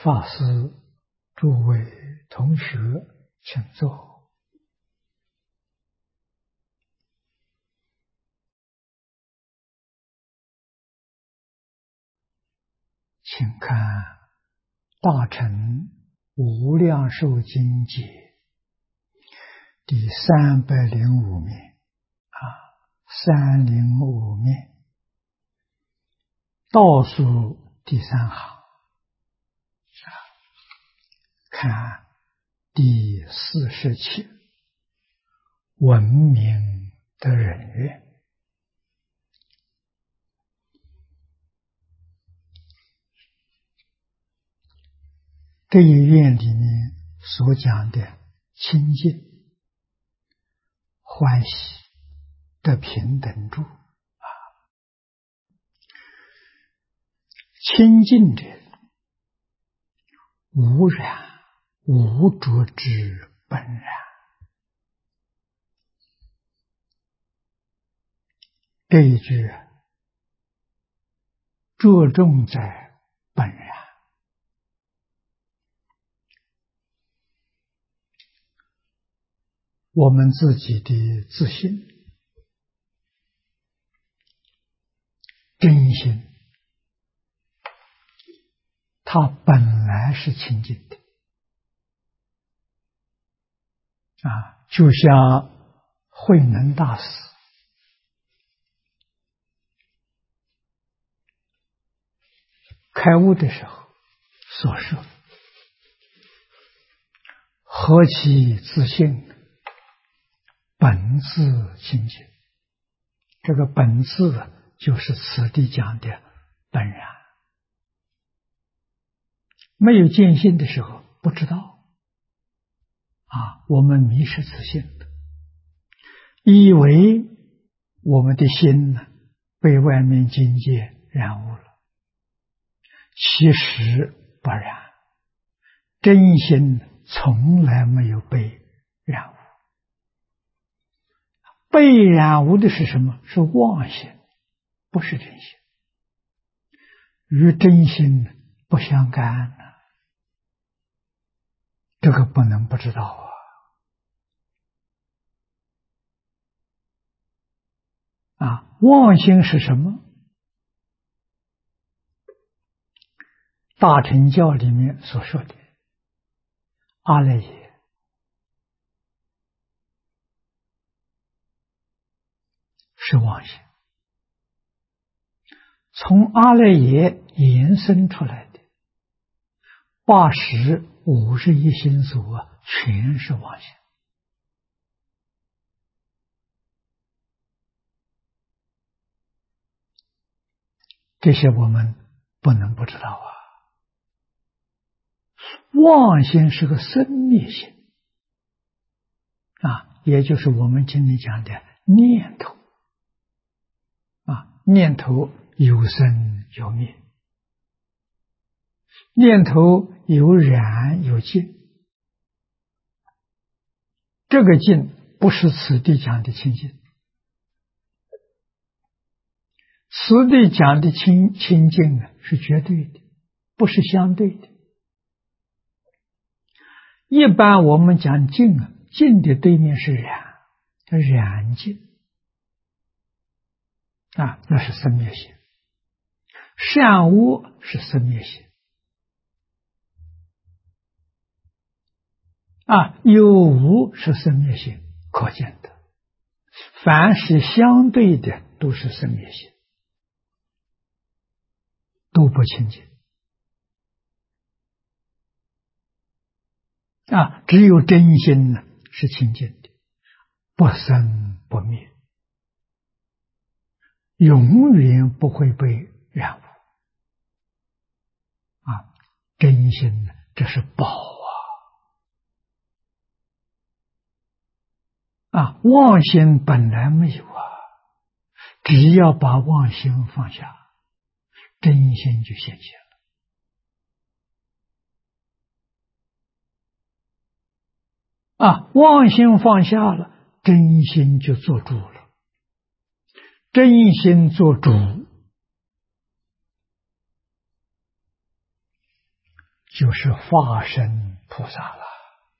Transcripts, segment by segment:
法师、诸位同学，请坐。请看《大乘无量寿经解》第305面305面倒数第3行，看第47，闻名得人愿。这一愿里面所讲的清净、欢喜的平等住清净者，无染无着之本然。这一句着重在本然。我们自己的自信、真心，它本来是清净的就像慧能大师开悟的时候所说：“何其自信，本自清净。”这个本自就是此地讲的本然。没有见性的时候不知道我们迷失自信的，以为我们的心被外面境界染污了，其实不然，真心从来没有被染污。被染污的是什么？是妄心，不是真心，与真心不相干这个不能不知道妄心是什么？大乘教里面所说的阿赖耶是妄心，从阿赖耶延伸出来的80、51心所全是妄心。这些我们不能不知道妄心是个生灭心也就是我们今天讲的念头念头有生有灭，念头有染有净，这个净不是此地讲的清净，此地讲的清净是绝对的，不是相对的。一般我们讲净净的对面是染，叫染净那是生灭性。善恶是生灭性有无是生灭性，可见的。凡是相对的都是生灭性，都不清净只有真心是清净的，不生不灭，永远不会被染污真心这是宝妄心本来没有只要把妄心放下，真心就现前了妄心放下了，真心就做主了。真心做主， 就是化身菩萨了。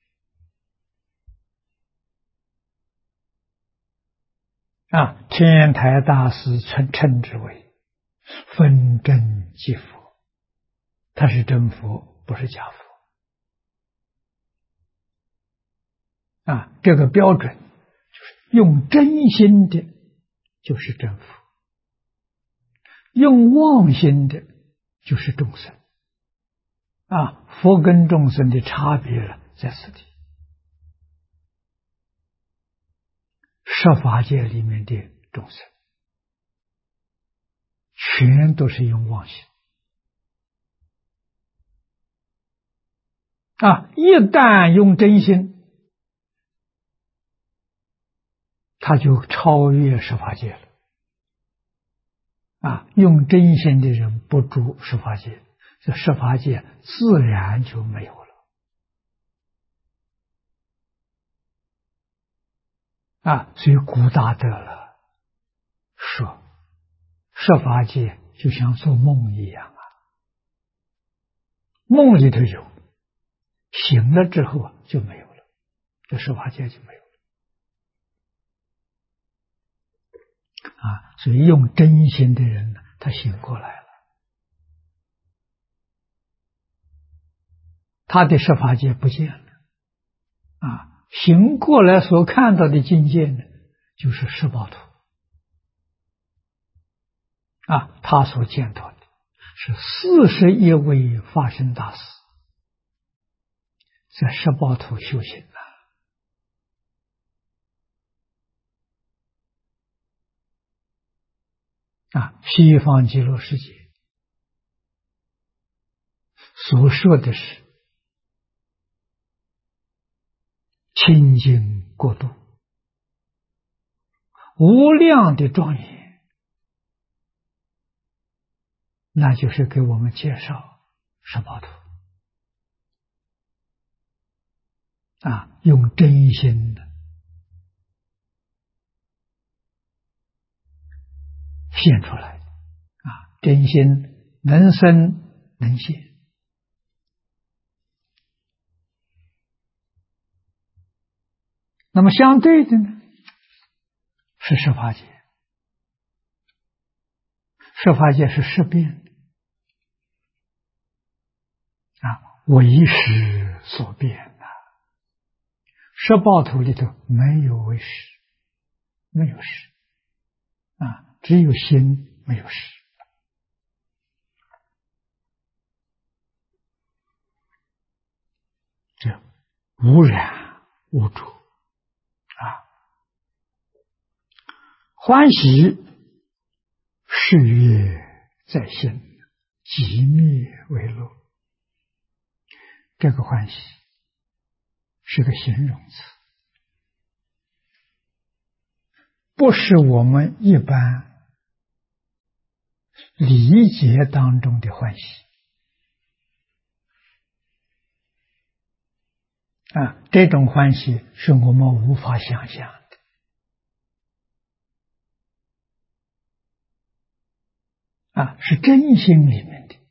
天台大师称之为分真即佛，他是真佛，不是假佛。这个标准就是用真心的，就是真佛；用妄心的，就是众生。佛跟众生的差别在此地。十法界里面的众生，全都是用妄心。一旦用真心，他就超越十法界了。用真心的人不住十法界，这十法界自然就没有了。所以古大德了说，十法界就像做梦一样梦里头有，醒了之后就没有了，这十法界就没有了。所以用真心的人他醒过来了，他的十法界不见了。醒过来所看到的境界呢，就是十报图。他所见到的是41位法身大师在十报图修行西方极乐世界所说的是清净国度，无量的庄严，那就是给我们介绍十报图。用真心的现出来。真心能生能现。那么相对的呢，是十法界。十法界是识变的为识所变十报图里头没有为识，没有识只有心，没有识。这无染无着欢喜是悦在心，即灭为乐。这个欢喜是个形容词，不是我们一般理解当中的欢喜这种欢喜是我们无法想象的是真心里面的，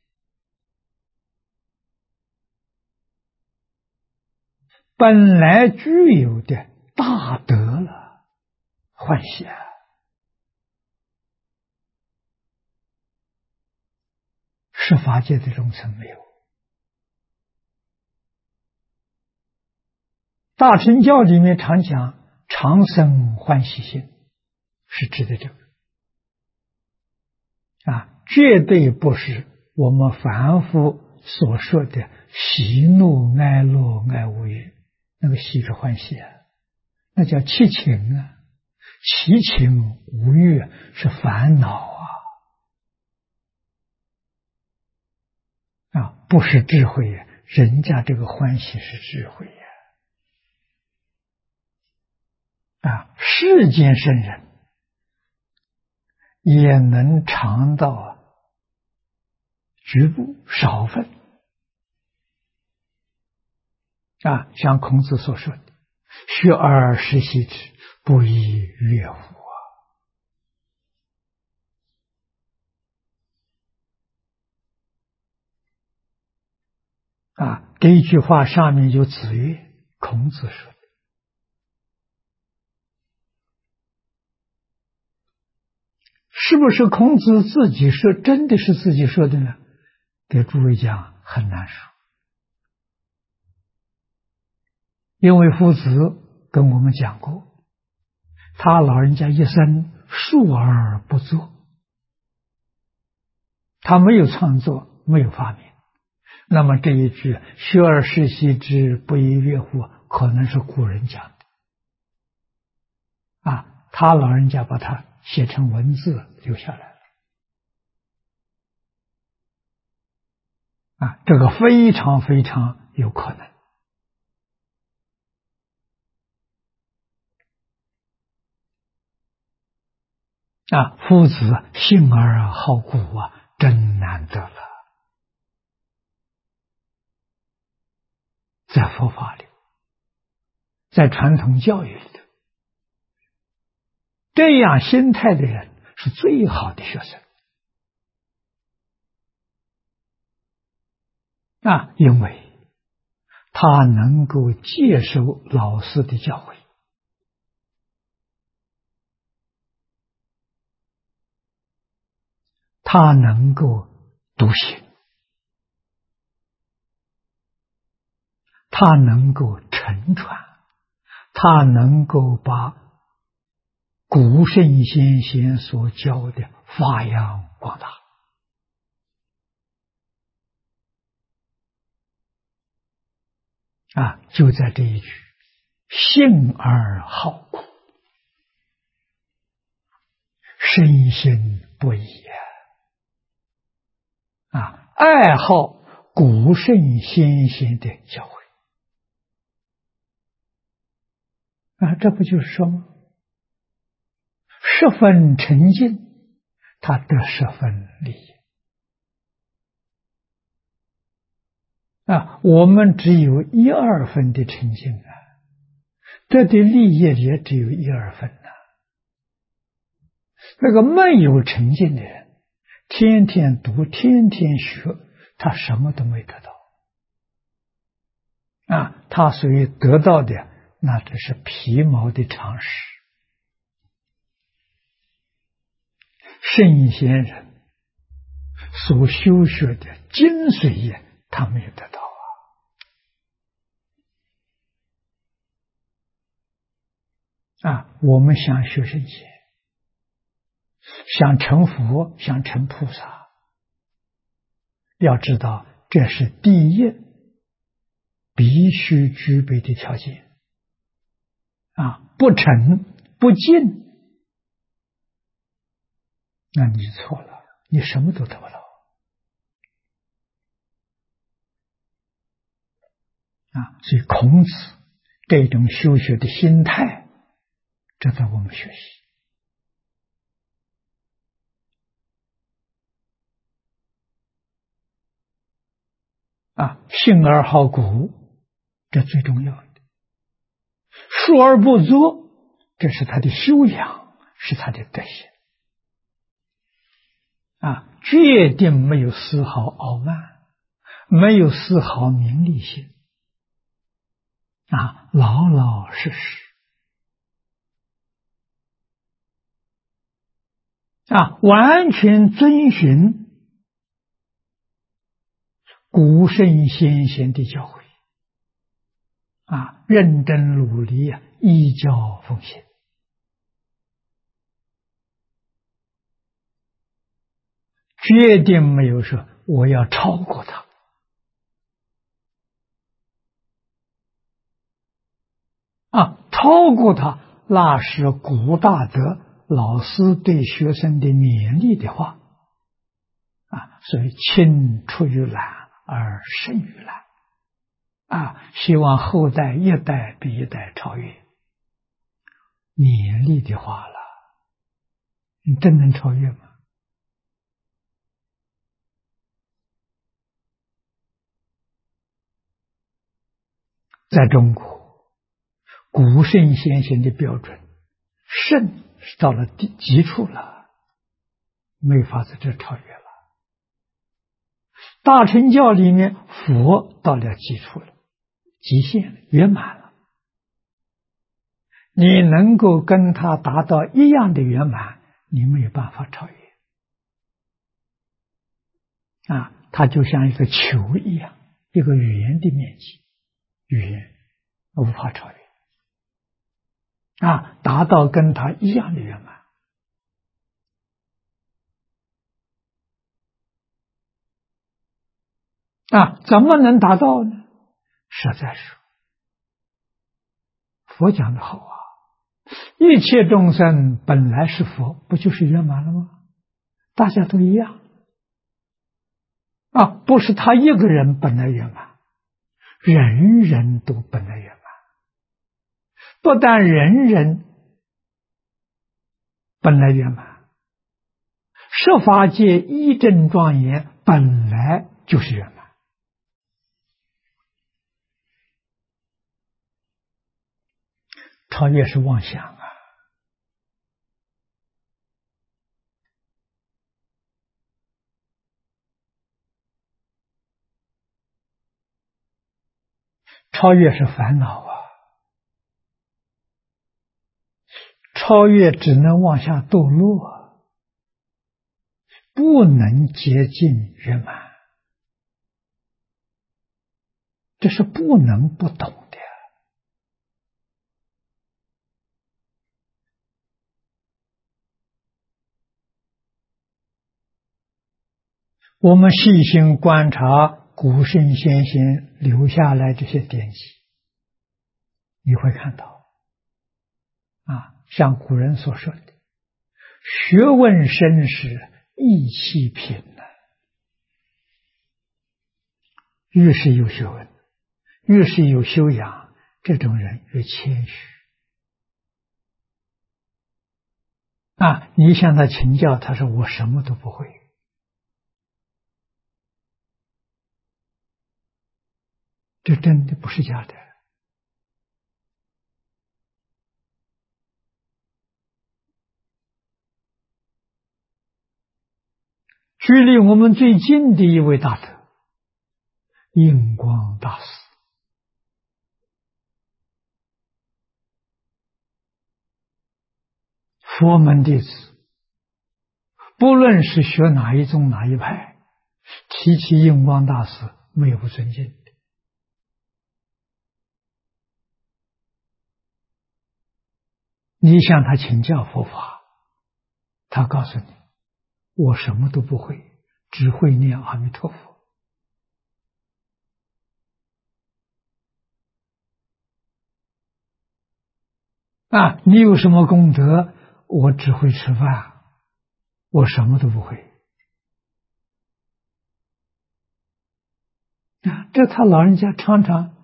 本来具有的大德了欢喜十法界的众生没有。大乘教里面常讲常生欢喜心，是指的这个绝对不是我们凡夫所说的喜怒哀乐哀恶欲，那个喜是欢喜那叫七情七情无欲是烦恼不是智慧人家这个欢喜是智慧世间圣人也能尝到局部少分像孔子所说的学而时习之，不亦说乎这一句话上面有子曰，孔子说的。是不是孔子自己说，真的是自己说的呢？给诸位讲很难说，因为夫子跟我们讲过，他老人家一生述而不作，他没有创作，没有发明。那么这一句“学而时习之，不亦说乎”，可能是古人讲的他老人家把它写成文字留下来了这个非常非常有可能夫子信而好古真难得了，在佛法里，在传统教育里头，这样心态的人是最好的学生因为他能够接受老师的教诲，他能够笃行，他能够承传，他能够把古圣先贤所教的发扬光大就在这一句信而好古，深信不疑爱好古圣先贤的教诲这不就是说吗？十分沉静，他得十分利益我们只有1、2分的沉静得的利益也只有1、2分那个没有沉静的人，天天读，天天学，他什么都没得到他所以得到的那只是皮毛的常识。圣贤人所修学的精髓也他没有得到我们想学圣贤，想成佛，想成菩萨，要知道这是第一必须具备的条件不成不进，那你错了，你什么都得不到所以孔子这种修学的心态值得我们学习信而好古，这最重要的。述而不作，这是他的修养，是他的德行决定没有丝毫傲慢，没有丝毫名利心老老实实完全遵循古圣先贤的教诲认真努力依教奉行决定没有说我要超过他超过他那是古大德老师对学生的勉励的话所以青出于蓝而胜于蓝希望后代一代比一代超越勉励的话了，你真能超越吗？在中国古圣先贤的标准，圣是到了极处了，没法子这超越了。 大乘教里面，佛到了基础了，极限了，圆满了。你能够跟他达到一样的圆满，你没有办法超越。它就像一个球一样，一个圆的面积，圆无法超越。达到跟他一样的圆满。怎么能达到呢？实在是佛讲的好啊，一切众生本来是佛，不就是圆满了吗？大家都一样不是他一个人本来圆满，人人都本来圆满。不但人人本来圆满，十法界一真庄严本来就是圆满。超越是妄想超越是烦恼超越只能往下堕落不能接近圆满，这是不能不懂的。我们细心观察古圣先贤留下来这些典籍，你会看到像古人所说的学问深时意气品越是有学问，越是有修养，这种人越谦虚你向他请教，他说我什么都不会。这真的不是假的。距离我们最近的一位大德印光大师，佛门弟子，不论是学哪一宗哪一派，提起印光大师没有不尊敬的。你向他请教佛法，他告诉你我什么都不会，只会念阿弥陀佛。你有什么功德？我只会吃饭，我什么都不会。这他老人家常常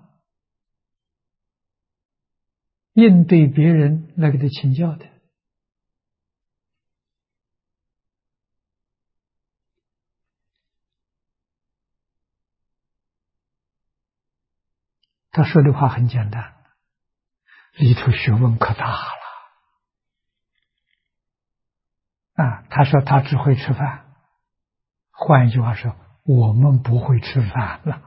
应对别人来给他请教的。他说的话很简单，里头学问可大了。他说他只会吃饭，换一句话说，我们不会吃饭了。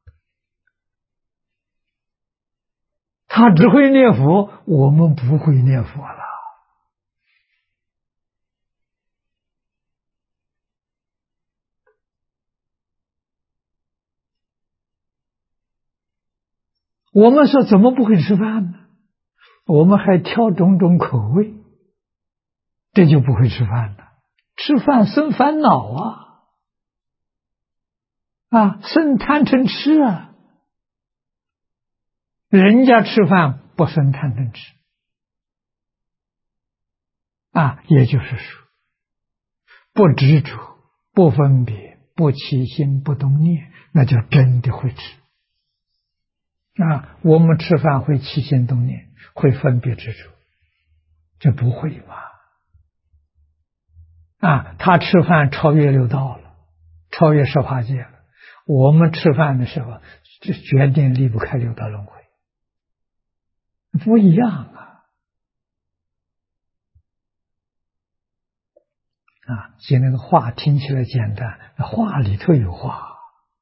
他只会念佛，我们不会念佛了。我们说怎么不会吃饭呢？我们还挑种种口味，这就不会吃饭了。吃饭生烦恼生贪嗔痴人家吃饭不生贪嗔痴也就是说不执着、不分别、不起心、不动念，那叫真的会吃我们吃饭会起心动念，会分别执着，这不会嘛他吃饭超越六道了，超越十法界了。我们吃饭的时候就决定离不开六道轮回，不一样那个话听起来简单，话里头有话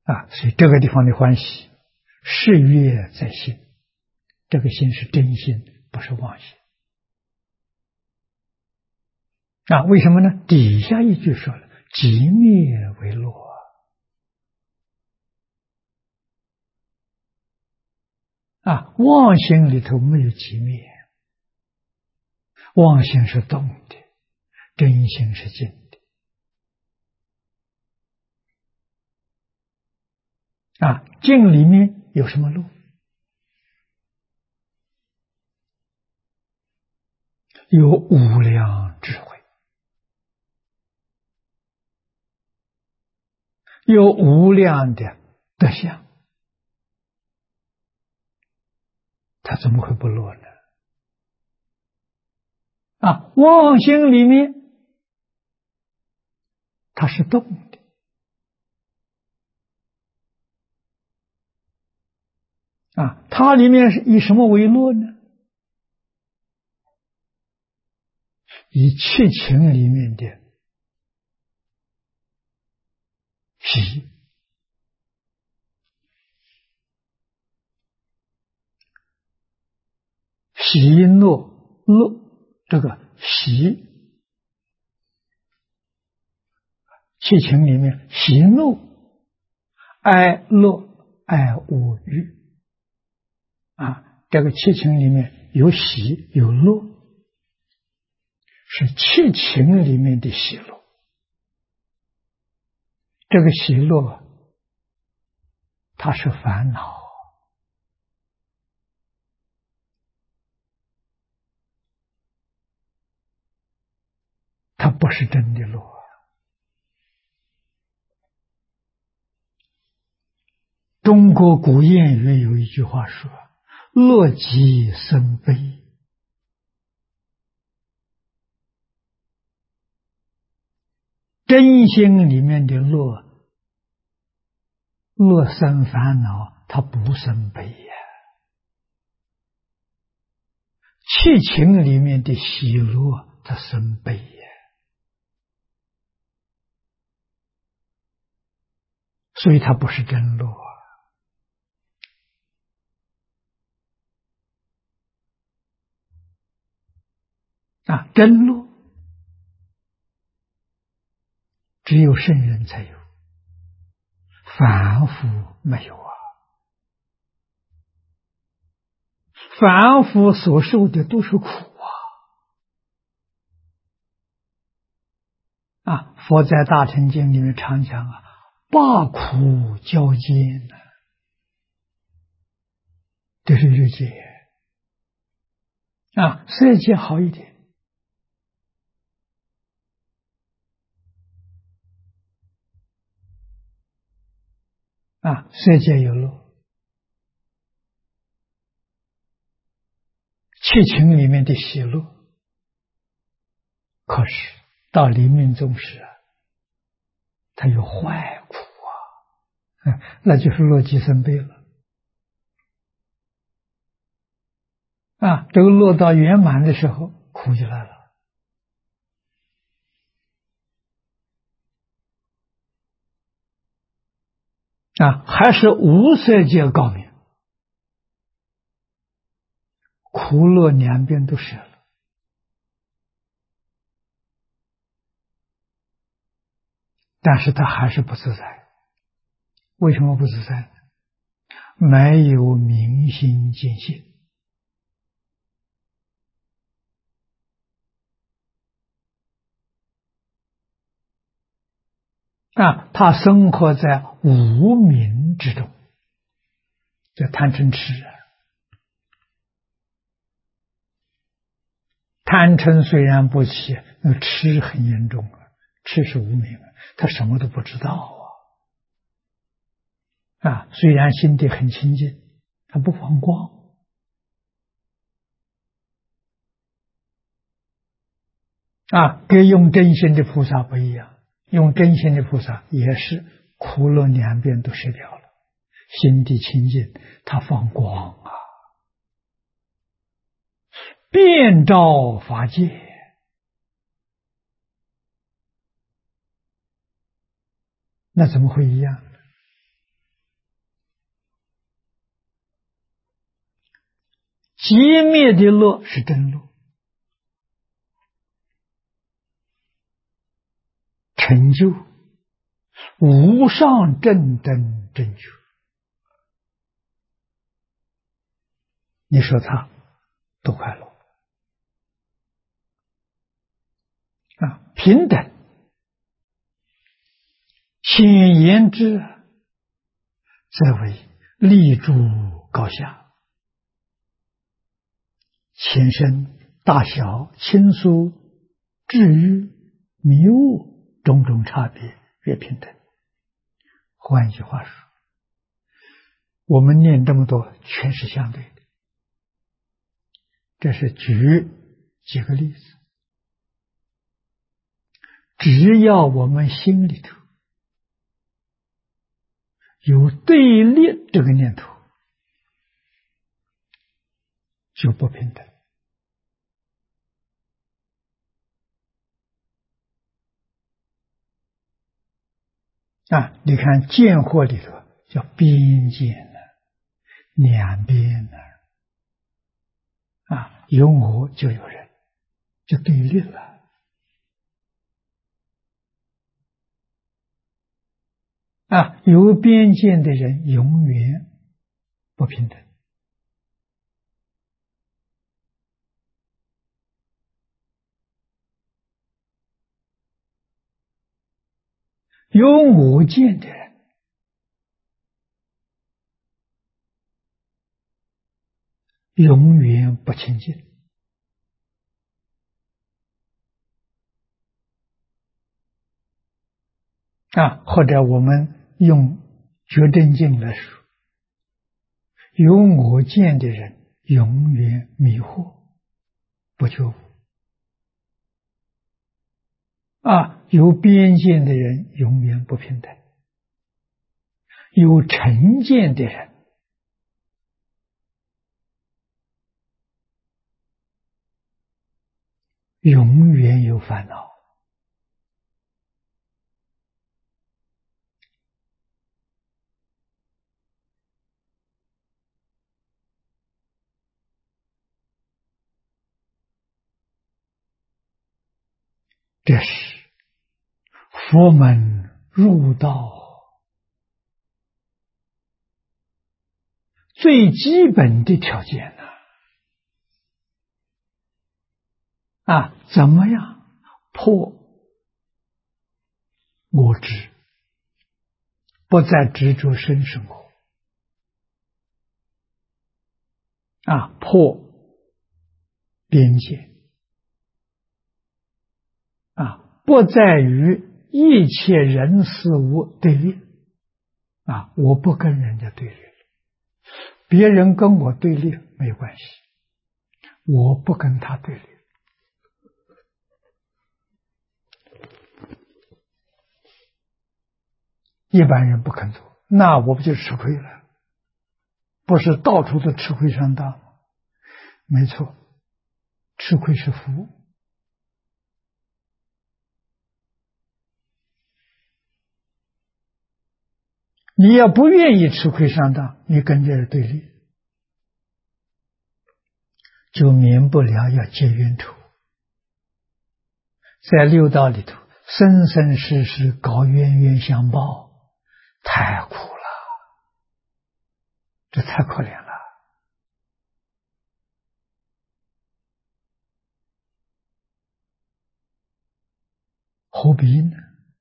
所以这个地方的欢喜是悦在心，这个心是真心，不是妄心。为什么呢？底下一句说了，寂灭为乐妄心里头没有寂灭，妄心是动的，真心是静的。静里面有什么乐？有无量智慧，有无量的德相，他怎么会不乐呢？妄心里面它是动的，它里面是以什么为乐呢？以七情里面的喜，喜乐乐，这个喜七情里面喜怒哀乐爱恶欲这个七情里面有喜有乐，是七情里面的喜乐。这个喜乐它是烦恼，它不是真的乐。中国古谚语有一句话说，乐极生悲。真心里面的乐生烦恼，它不生悲呀。七情里面的喜乐，它生悲呀。所以它不是真乐真乐只有圣人才有，凡夫没有凡夫所受的都是苦佛在大乘经里面常讲八苦交煎这是欲界色界好一点色界有乐，七情里面的喜乐，可是到临命终时它有坏苦那就是乐极生悲了这个乐到圆满的时候，苦就来了还是无色界高明，苦乐两边都舍了，但是他还是不自在。为什么不自在？没有明心见性他生活在无明之中，叫贪嗔痴贪嗔虽然不起，那痴很严重痴是无明他什么都不知道虽然心地很清净，他不放光跟用真心的菩萨不一样，用真心的菩萨也是苦乐两边都舍掉了，心地清净，他放光遍照法界，那怎么会一样？ 寂灭的乐是真乐，成就无上正等正觉。你说他多快乐啊！平等，显言之，则为立诸高下，前身大小、轻疏、至于迷悟种种差别，越平等。换句话说，我们念这么多，全是相对的。这是举几个例子，只要我们心里头有对立这个念头，就不平等啊！你看见惑里头叫边界呢，两边呢啊，有我就有人，就对立了。啊，有边界的人永远不平等。有我见的人永远不清净啊！或者我们用觉真经来说，有我见的人永远迷惑不觉悟啊！有边界的人永远不平等，有成见的人永远有烦恼。这是佛门入道最基本的条件啊！怎么样破我执，不再执着生活啊，破边界啊，不在于一切人事物对立啊，我不跟人家对立，别人跟我对立没关系，我不跟他对立。一般人不肯做，那我不就吃亏了？不是到处都吃亏上当吗？没错，吃亏是福。你要不愿意吃亏上当，你跟这人对立，就免不了要结冤仇。在六道里头，生生世世搞冤冤相报，太苦了，这太可怜了。何必呢？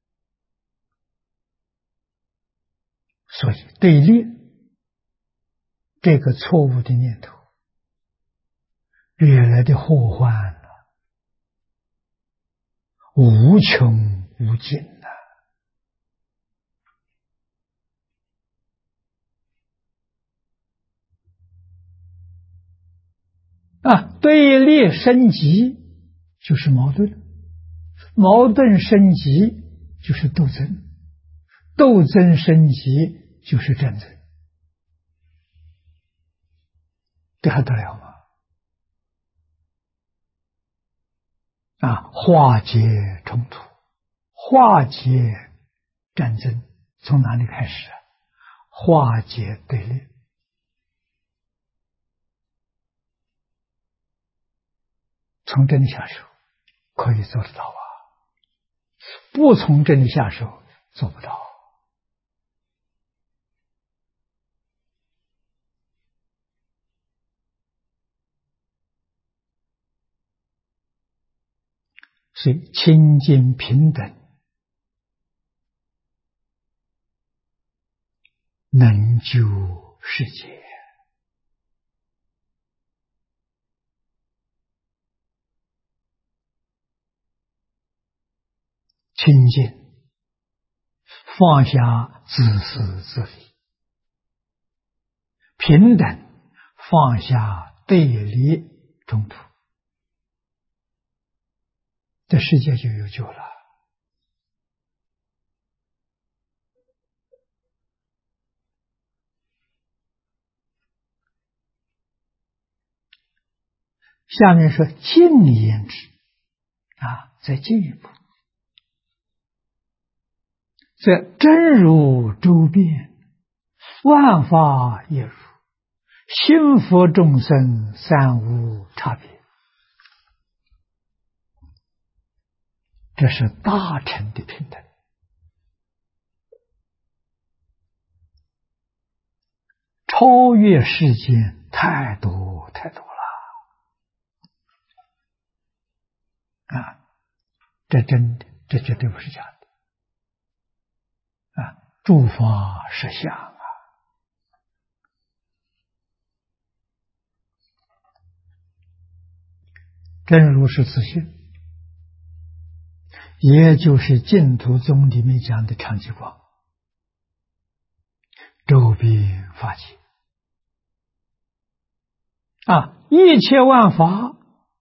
所以对立这个错误的念头，惹来的祸患无穷无尽啊！对立升级就是矛盾，矛盾升级就是斗争，斗争升级就是战争，这还得了吗？啊，化解冲突，化解战争，从哪里开始啊？化解对立从这里下手可以做得到啊，不从这里下手做不到。所以清净平等能救世界。清净放下自私自利，平等放下对立冲突，这世界就有救了。下面说净言之再进一步，这真如周遍，万法亦如，心佛众生三无差别。这是大乘的平等，超越世间太多太多了这真的，这绝对不是假的诸法实相真如是自性，也就是净土宗里面讲的常寂光，周遍法界一切万法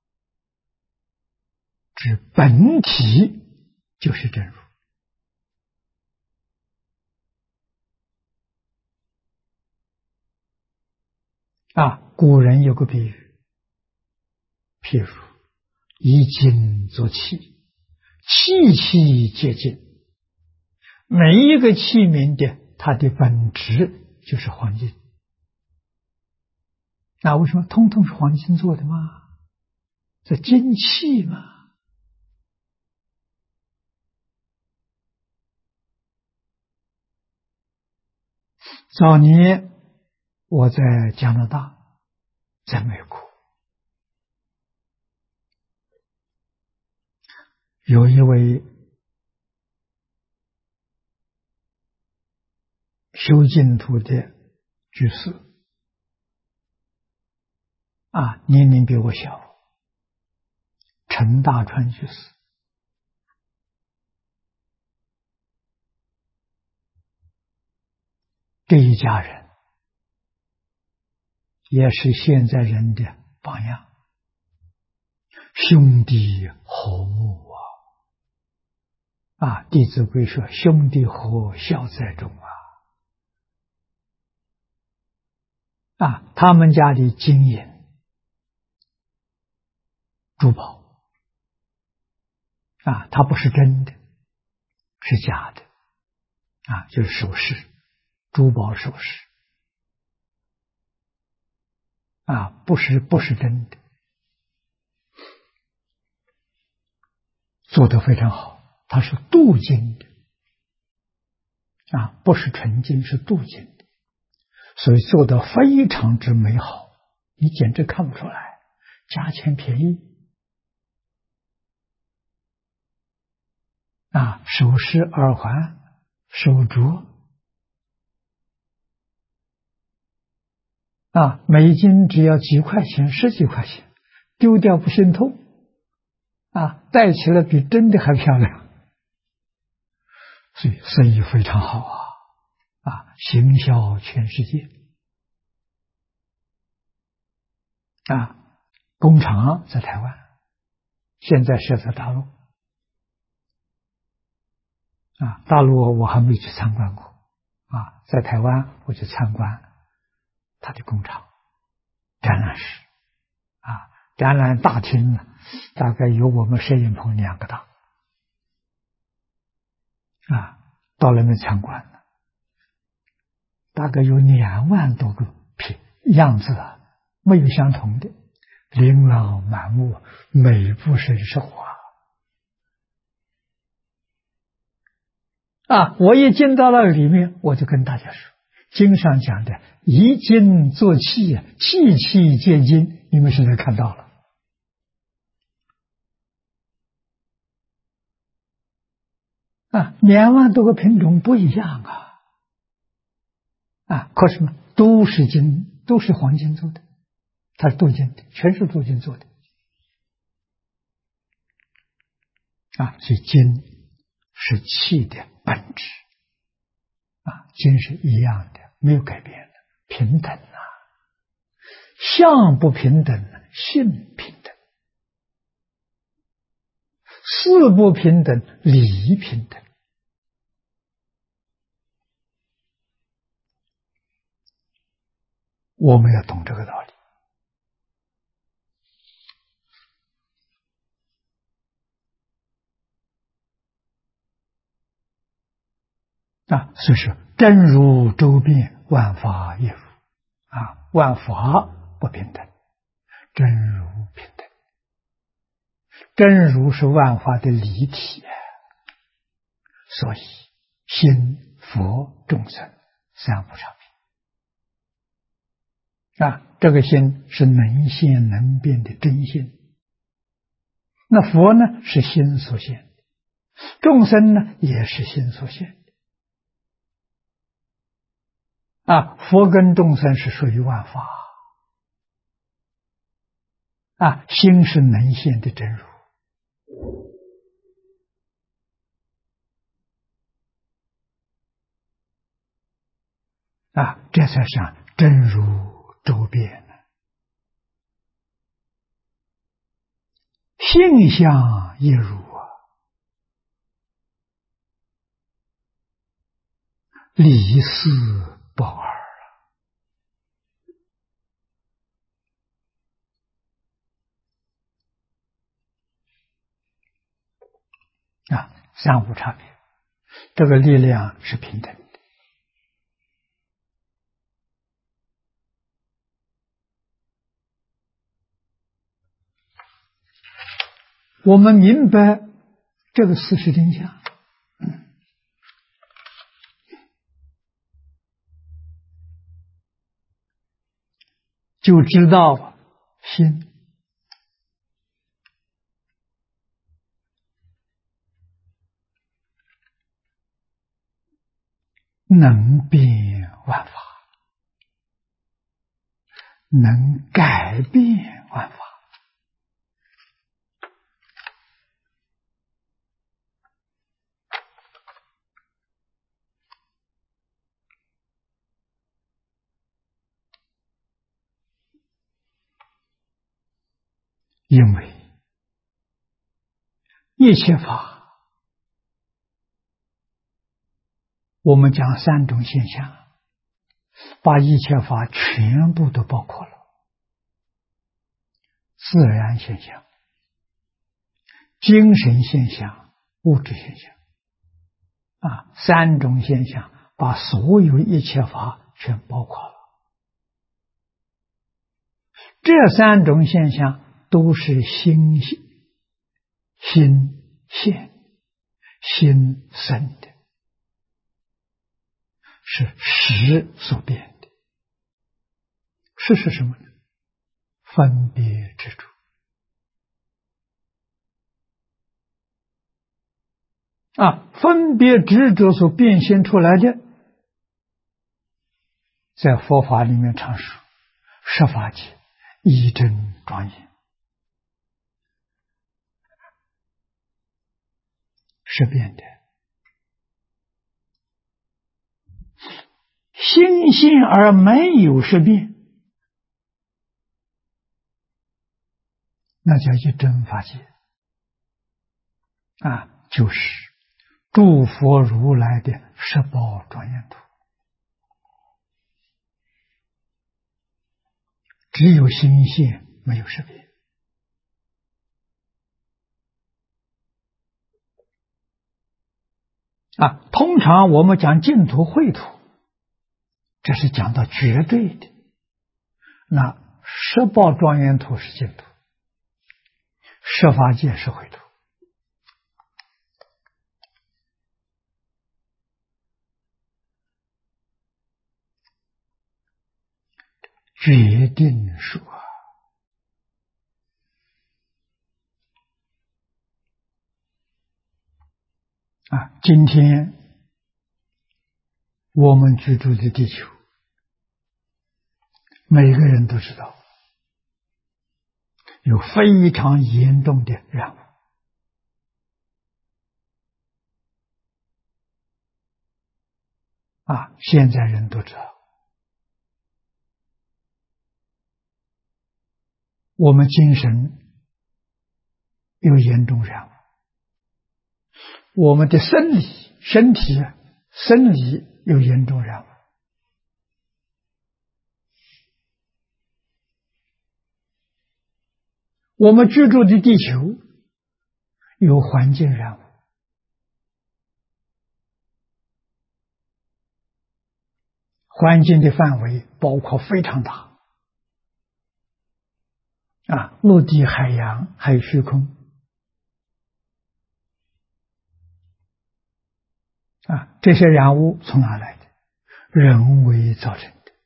之本体就是真如古人有个比喻，譬如以金作器，器器皆金，每一个器皿的它的本质就是黄金。为什么通通是黄金做的嘛？这金器嘛。早年我在加拿大，在美国，有一位修净土的居士年龄比我小，陈大川居士。这一家人也是现在人的榜样，兄弟和睦弟子规说兄弟和，孝在中他们家里金银珠宝它不是真的，是假的就是首饰，珠宝首饰不是真的，做得非常好。它是镀金的不是纯金，是镀金的，所以做得非常之美好，你简直看不出来，价钱便宜首饰、耳环、手镯每斤只要几块钱，十几块钱，丢掉不心痛戴起来比真的还漂亮，所以生意非常好行销全世界工厂在台湾，现在设在大陆大陆我还没去参观过在台湾我去参观他的工厂展览室展览大厅呢，大概有我们摄影棚2个大到那边参观了，大概有2万多个样子没有相同的， 琳琅满目，美不胜收我一进到那里面，我就跟大家说，经上讲的以金做器，器器皆金，你们现在看到了2万多个品种不一样可是呢，都是金，都是黄金做的，它是镀金的，全是镀金做的所以金是气的本质金是一样的，没有改变的，平等相不平等，性平等；事不平等，理平等。我们要懂这个道理所以说真如周遍，万法亦如万法不平等，真如平等。真如是万法的理体所以心、佛、众生三无差别这个心是能现能变的真心，那佛呢是心所现，众生呢也是心所现佛跟众生是属于万法心是能现的真如这才是真如周遍性相亦如理事不二三无差别，这个力量是平等的。我们明白这个事实真相，就知道心能变万法，能改变万法。因为一切法，我们讲三种现象，把一切法全部都包括了。自然现象、精神现象、物质现象三种现象把所有一切法全包括了。这三种现象都是心现、心生的，是识所变的。识是什么呢？分别执着分别执着所变现出来的，在佛法里面常说十法界一真庄严，是变的。心现而没有识变，那叫一真法界就是诸佛如来的十宝庄严土。只有心现，没有识别通常我们讲净土秽土，这是讲到绝对的。那十报庄严土是净土，十法界是秽土。决定说今天我们居住的地球，每个人都知道有非常严重的染污现在人都知道。我们精神有严重染污，我们的身体生理有严重染污，我们居住的地球有环境染污，环境的范围包括非常大陆地、海洋还有虚空这些染污从哪来的？人为造成的。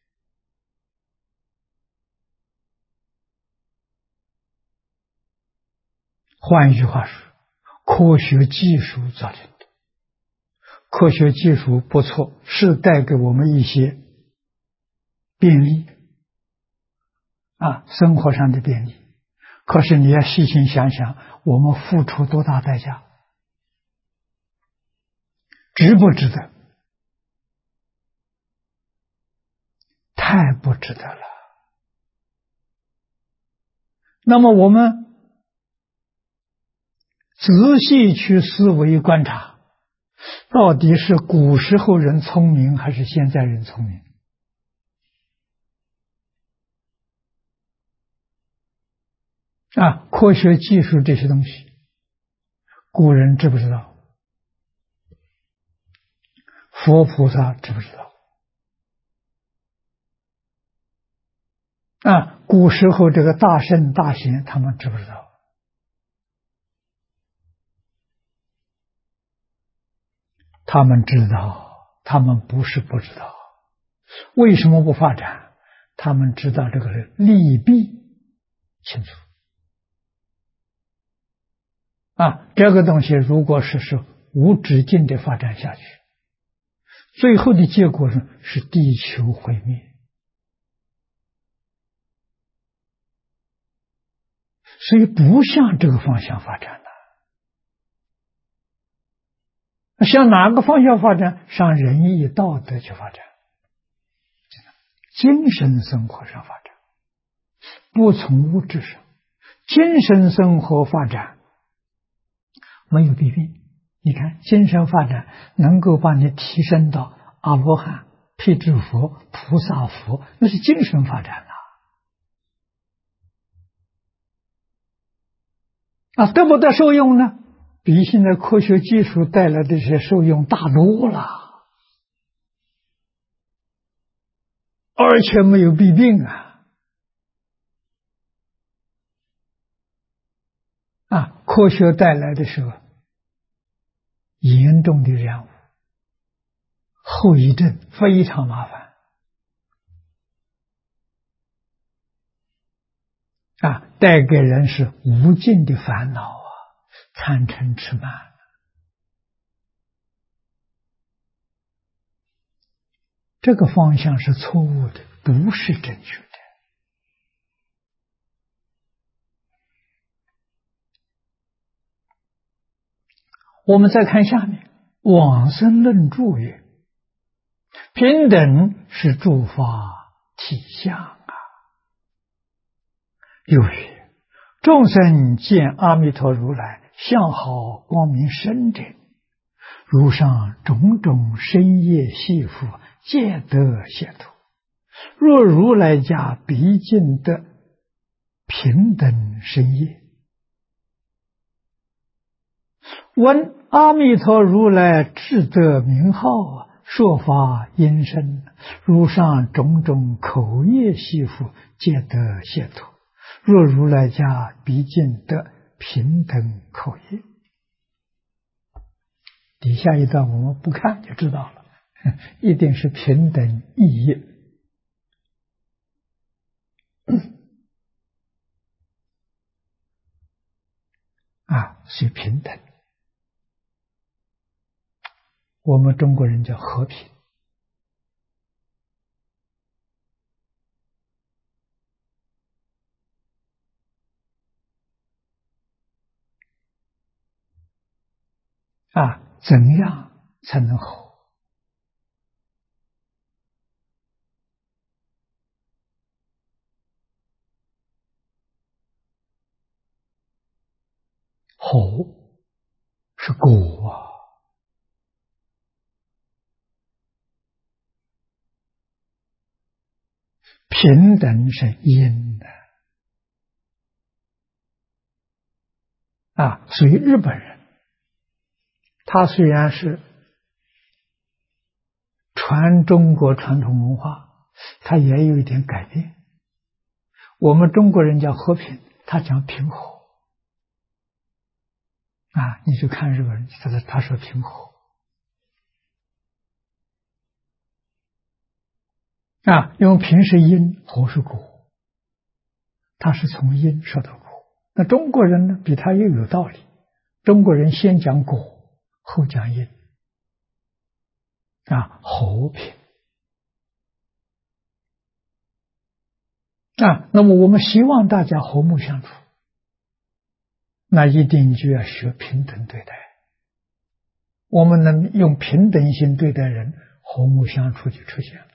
换一句话说，科学技术造成的。科学技术不错，是带给我们一些便利生活上的便利。可是你要细心想想，我们付出多大代价？值不值得？太不值得了。那么我们仔细去思维观察，到底是古时候人聪明还是现在人聪明？科学技术这些东西，古人知不知道？佛菩萨知不知道？古时候这个大圣大贤他们知不知道？他们知道，他们不是不知道。为什么不发展？他们知道这个利弊清楚。这个东西如果是无止境的发展下去，最后的结果是地球毁灭。所以不向这个方向发展了。向哪个方向发展？向仁义道德去发展，精神生活上发展，不从物质上。精神生活发展没有弊病。你看精神发展能够把你提升到阿罗汉、辟支佛、菩萨佛，那是精神发展得不得受用呢？比现在科学技术带来的这些受用大多了，而且没有弊病科学带来的是严重的染污，后遗症非常麻烦带给人是无尽的烦恼贪嗔痴慢。这个方向是错误的，不是正确的。我们再看下面，往生论注曰：平等是诸法体相又曰：众生见阿弥陀如来相好光明身者，如上种种深业系缚，皆得解脱。若如来家毕竟得平等身业。闻阿弥陀如来智德名号说法因身，如上种种口业系缚，皆得解脱。若如来家毕竟得平等口业。底下一段我们不看就知道了，一定是平等意义。是平等。我们中国人叫和平。怎样才能和？和是果啊，平等是因的所以日本人他虽然是传中国传统文化，他也有一点改变。我们中国人叫和平，他讲平和你就看日本人，他说平和因为平是因，和是果，他是从因说到果。那中国人呢，比他又有道理。中国人先讲果，后讲因和平那么我们希望大家和睦相处，那一定就要学平等对待。我们能用平等心对待人，和睦相处就出现了。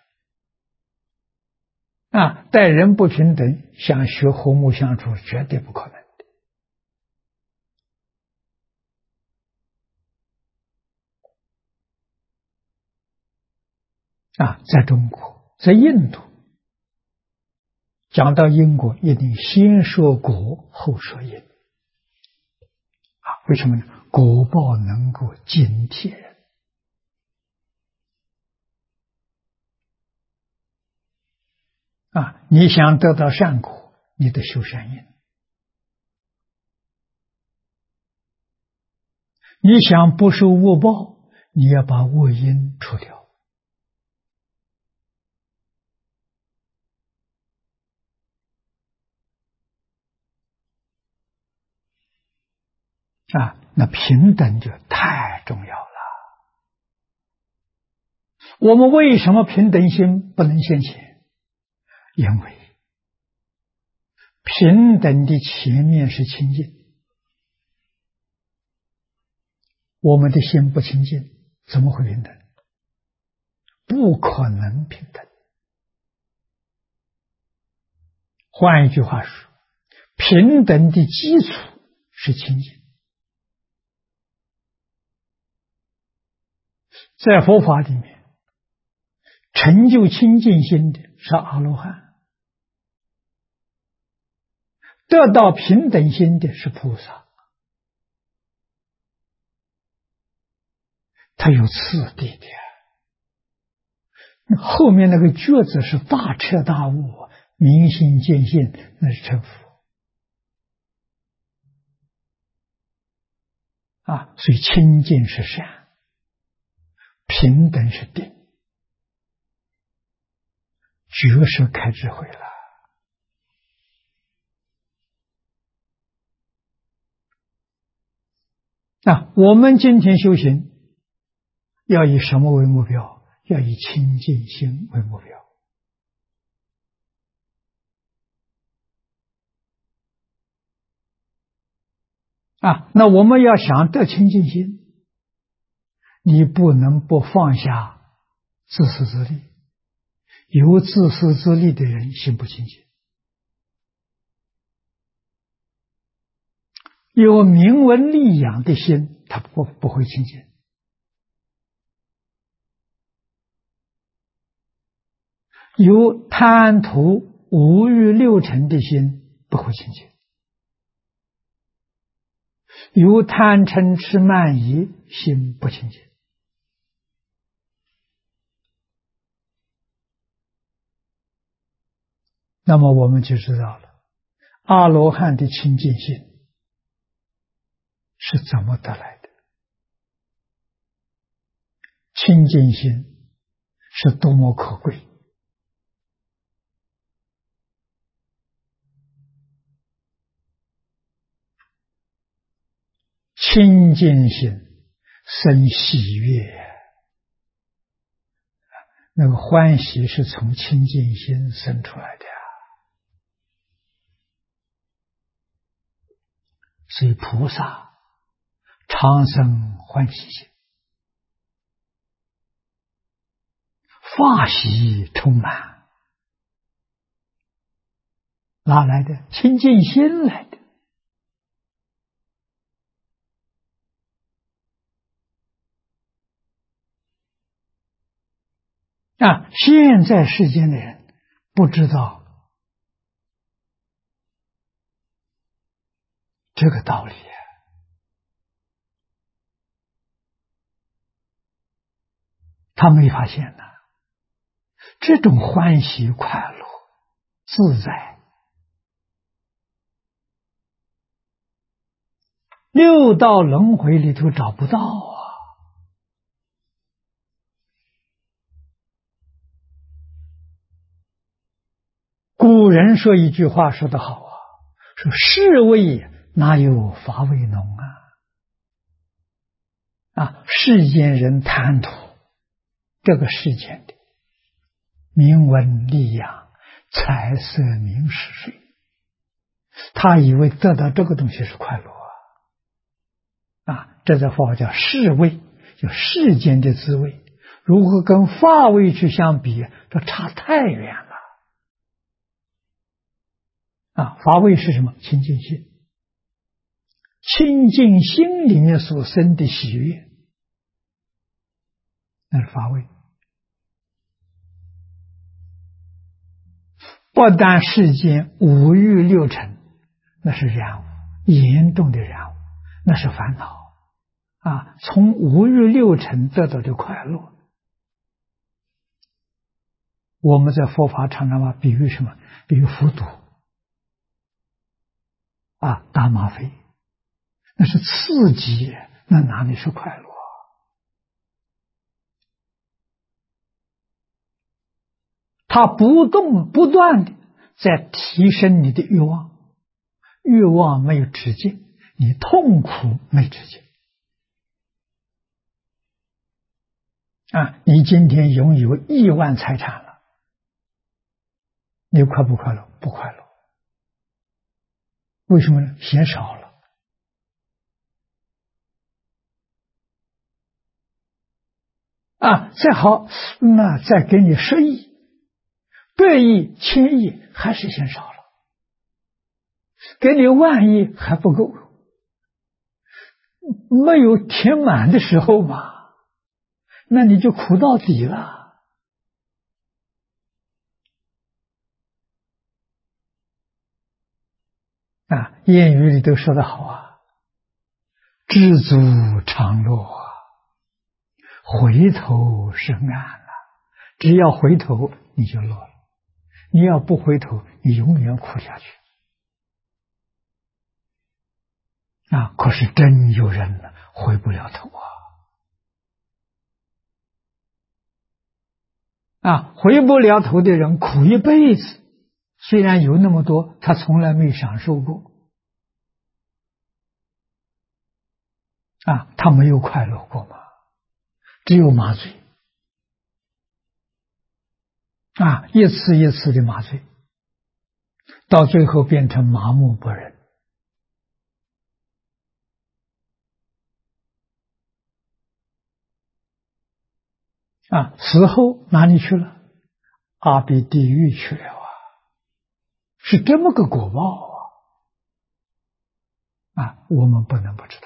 待人不平等，想学和睦相处，绝对不可能的。在中国，在印度，讲到因果，一定先说果，后说因。为什么呢？果报能够警惕人。你想得到善果，你得修善因；你想不受恶报，你要把恶因除掉。那平等就太重要了。我们为什么平等心不能现前？因为平等的前面是清净，我们的心不清净，怎么会平等？不可能平等。换一句话说，平等的基础是清净。在佛法里面，成就清净心的是阿罗汉，得到平等心的是菩萨。他有次第的。后面那个觉字是大彻大悟，明心见性，那是成佛所以清净是善，平等是定，觉是开智慧了。我们今天修行要以什么为目标？要以清净心为目标。那我们要想得清净心，你不能不放下自私自利。有自私自利的人，心不清净；有名闻利养的心，他不会清净；有贪图五欲六尘的心，不会清净；有贪嗔痴慢疑，心不清净。 那么我们就知道了，阿罗汉的清净心是怎么得来的？清净心是多么可贵！清净心生喜悦，那个欢喜是从清净心生出来的呀。所以菩萨常生欢喜心，法喜充满，哪来的？清净心来的。现在世间的人不知道这个道理，他没发现呢。这种欢喜、快乐、自在，六道轮回里头找不到啊。古人说一句话说得好啊，说世味哪有法味浓世间人贪图这个世间的名闻利养、财色名食睡，他以为得到这个东西是快乐这在佛法叫世味，就世间的滋味，如何跟法味去相比，这差太远了。法味是什么？清净心，清净心里面所生的喜悦，那是法味。不但世间五欲六尘，那是染污，严重的染污，那是烦恼从五欲六尘得到的快乐，我们在佛法常常把比喻什么？比喻服毒打吗啡，那是刺激，那哪里是快乐？它不断的在提升你的欲望，欲望没有止境，你痛苦没止境你今天拥有亿万财产了，你快不快乐？不快乐。为什么呢？嫌少了。再好，那再给你10亿、100亿、1000亿，还是嫌少了。给你10000亿还不够，没有填满的时候嘛，那你就苦到底了。谚语里都说得好知足常乐回头是岸了。只要回头你就乐了，你要不回头你永远苦下去可是真有人回不了头回不了头的人苦一辈子，虽然有那么多，他从来没享受过他没有快乐过嘛，只有麻醉一次一次的麻醉，到最后变成麻木不仁死后哪里去了？阿鼻地狱去了是这么个果报我们不能不知道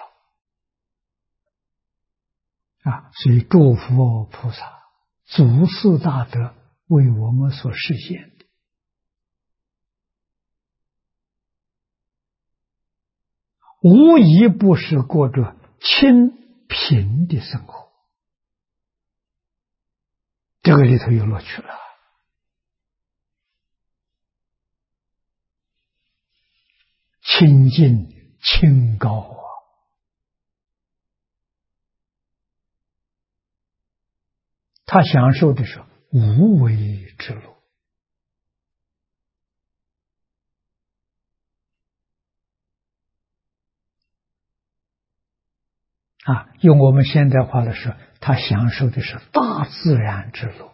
所以诸佛菩萨祖师大德为我们所实现的，无一不是过着清贫的生活，这个里头有乐趣了清净清高啊！他享受的是无为之乐啊！用我们现代话来说，他享受的是大自然之乐。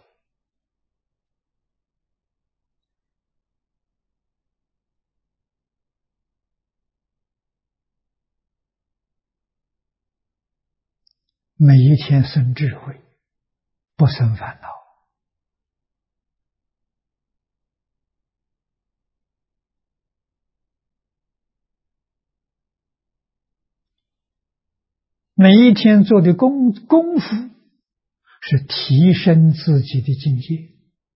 每一天生智慧，不生烦恼。每一天做的功夫是提升自己的境界，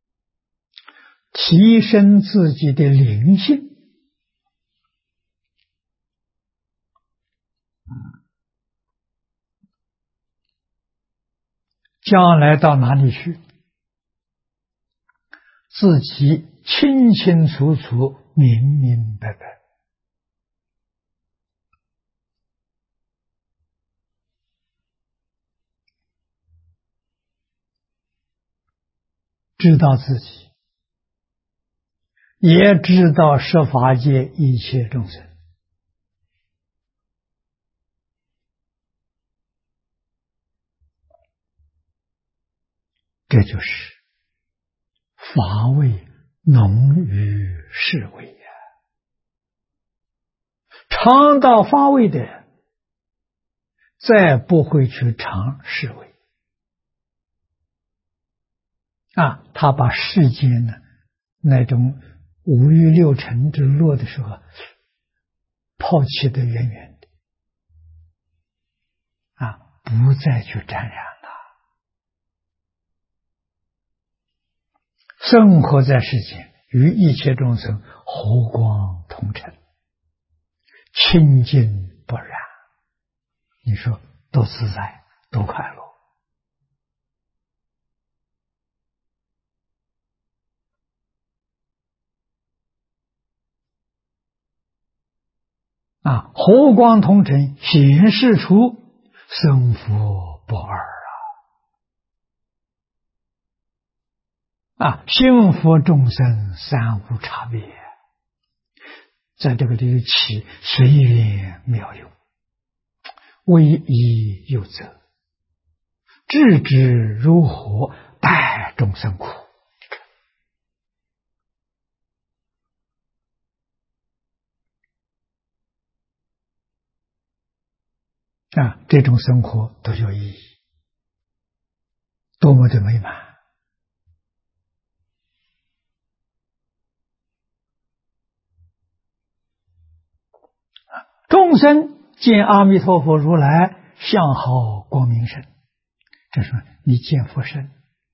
提升自己的灵性。将来到哪里去，自己清清楚楚、明明白白。知道自己，也知道十法界一切众生。这就是法味浓于世味呀！尝到法味的人，再不会去尝世味啊！他把世间呢那种五欲六尘之乐的时候抛弃得远远的啊，不再去沾染了。生活在世间，与一切众生和光同尘，清净不染。你说多自在，多快乐啊！和光同尘显示出生佛不二啊！幸福众生三无差别，在这个里头起随缘妙用，唯一有则，置之如火，待众生苦啊！这种生活都有意义，多么的美满！众生见阿弥陀佛如来相好光明身，这是你见佛身。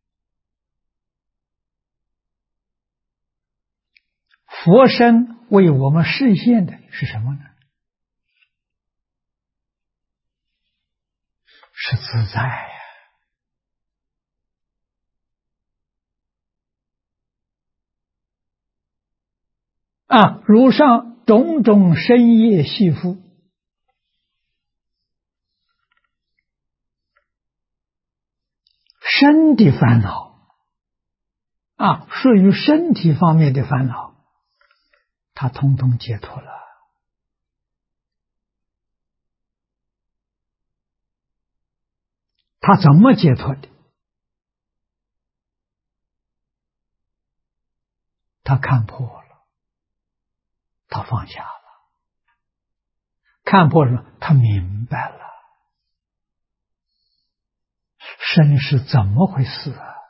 佛身为我们示现的是什么呢？是自在呀！如上种种深业系缚，身的烦恼属于身体方面的烦恼，他统统解脱了。他怎么解脱的？他看破了，他放下了。看破了，他明白了，身是怎么回事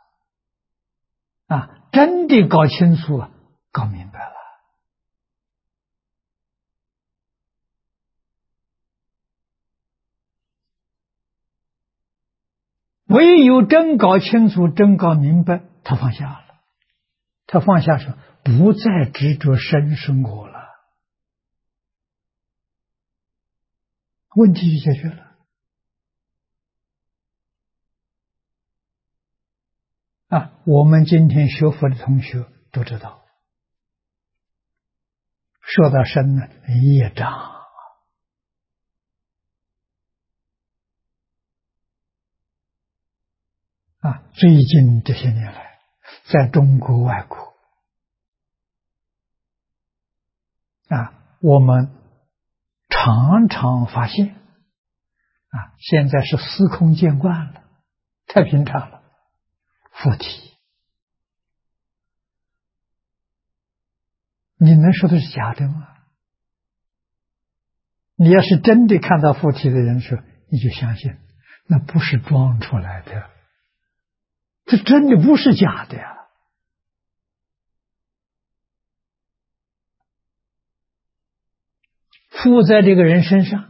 真的搞清楚了，搞明白了。唯有真搞清楚，真搞明白，他放下了。他放下说，不再执着生活了，问题就解决了。我们今天学佛的同学都知道， 说到身呢，业障啊。最近这些年来，在中国外国我们常常发现现在是司空见惯了，太平常了。附体，你能说的是假的吗？你要是真的看到附体的人说，你就相信，那不是装出来的，这真的不是假的呀。附在这个人身上，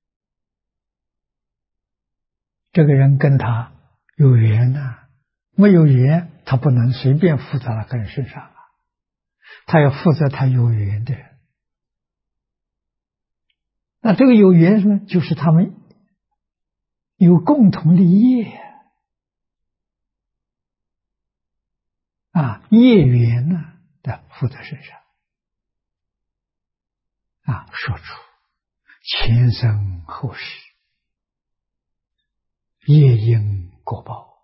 这个人跟他有缘没有缘，他不能随便附在那个人身上他要附在他有缘的人。那这个有缘呢，就是他们有共同的业业缘的附在身上说出前生后世业因果报。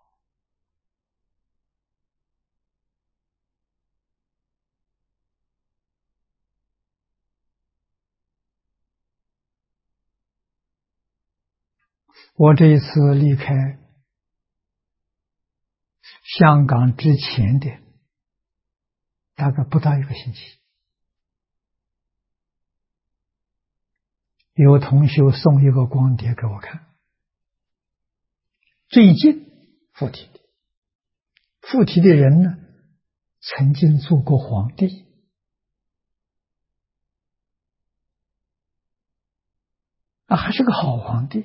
我这一次离开香港之前的大概不到1个星期，有同学送一个光碟给我看，最近附体的人呢，曾经做过皇帝还是个好皇帝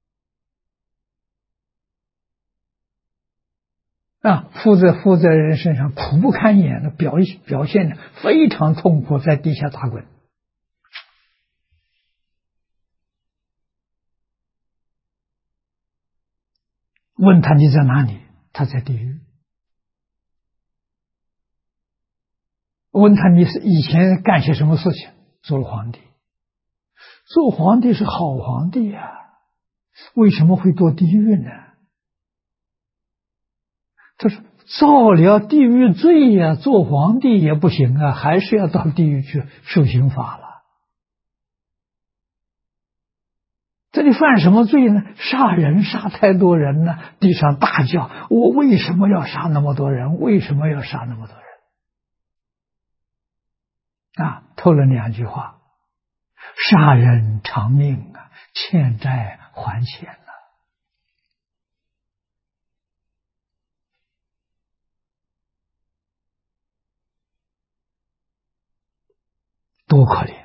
附在人身上苦不堪言的表现的非常痛苦，在地下打滚。问他你在哪里？他在地狱。问他你是以前干些什么事情？做了皇帝。做皇帝是好皇帝为什么会堕地狱呢？他说造了地狱罪做皇帝也不行还是要到地狱去受刑罚了。这里犯什么罪呢？杀人，杀太多人了，地上大叫，我为什么要杀那么多人？为什么要杀那么多人？偷了2句话，杀人偿命欠债还钱多可怜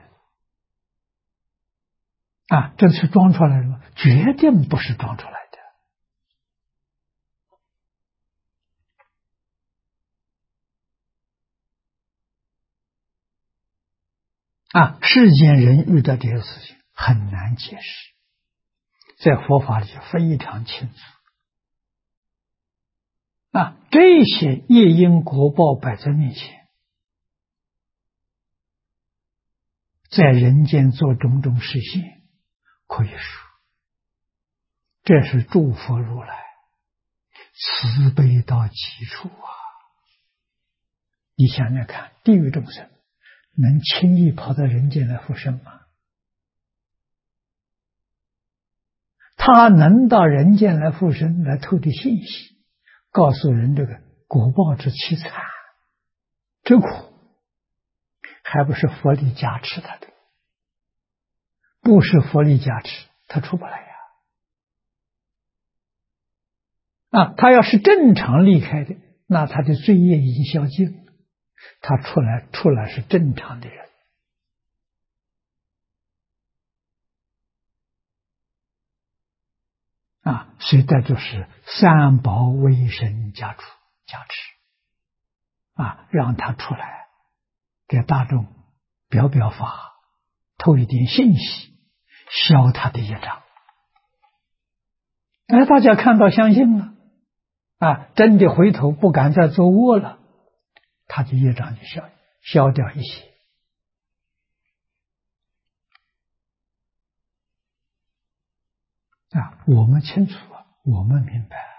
这是装出来的吗？绝对不是装出来的世间人遇到这些事情很难解释，在佛法里非常清楚这些业因果报摆在面前，在人间做种种实现，可以说这是诸佛如来慈悲到极处你想想看，地狱众生能轻易跑到人间来复生吗？他能到人间来复生，来透的信息，告诉人这个果报之凄惨之苦，还不是佛力加持他的？不是佛力加持，他出不来他要是正常离开的，那他的罪业已经消尽了，他出来是正常的人所以这就是三宝威神加持让他出来给大众表法，透一点信息，消他的业障。大家看到相信了真的回头不敢再做恶了，他的业障就消掉一些我们清楚啊，我们明白，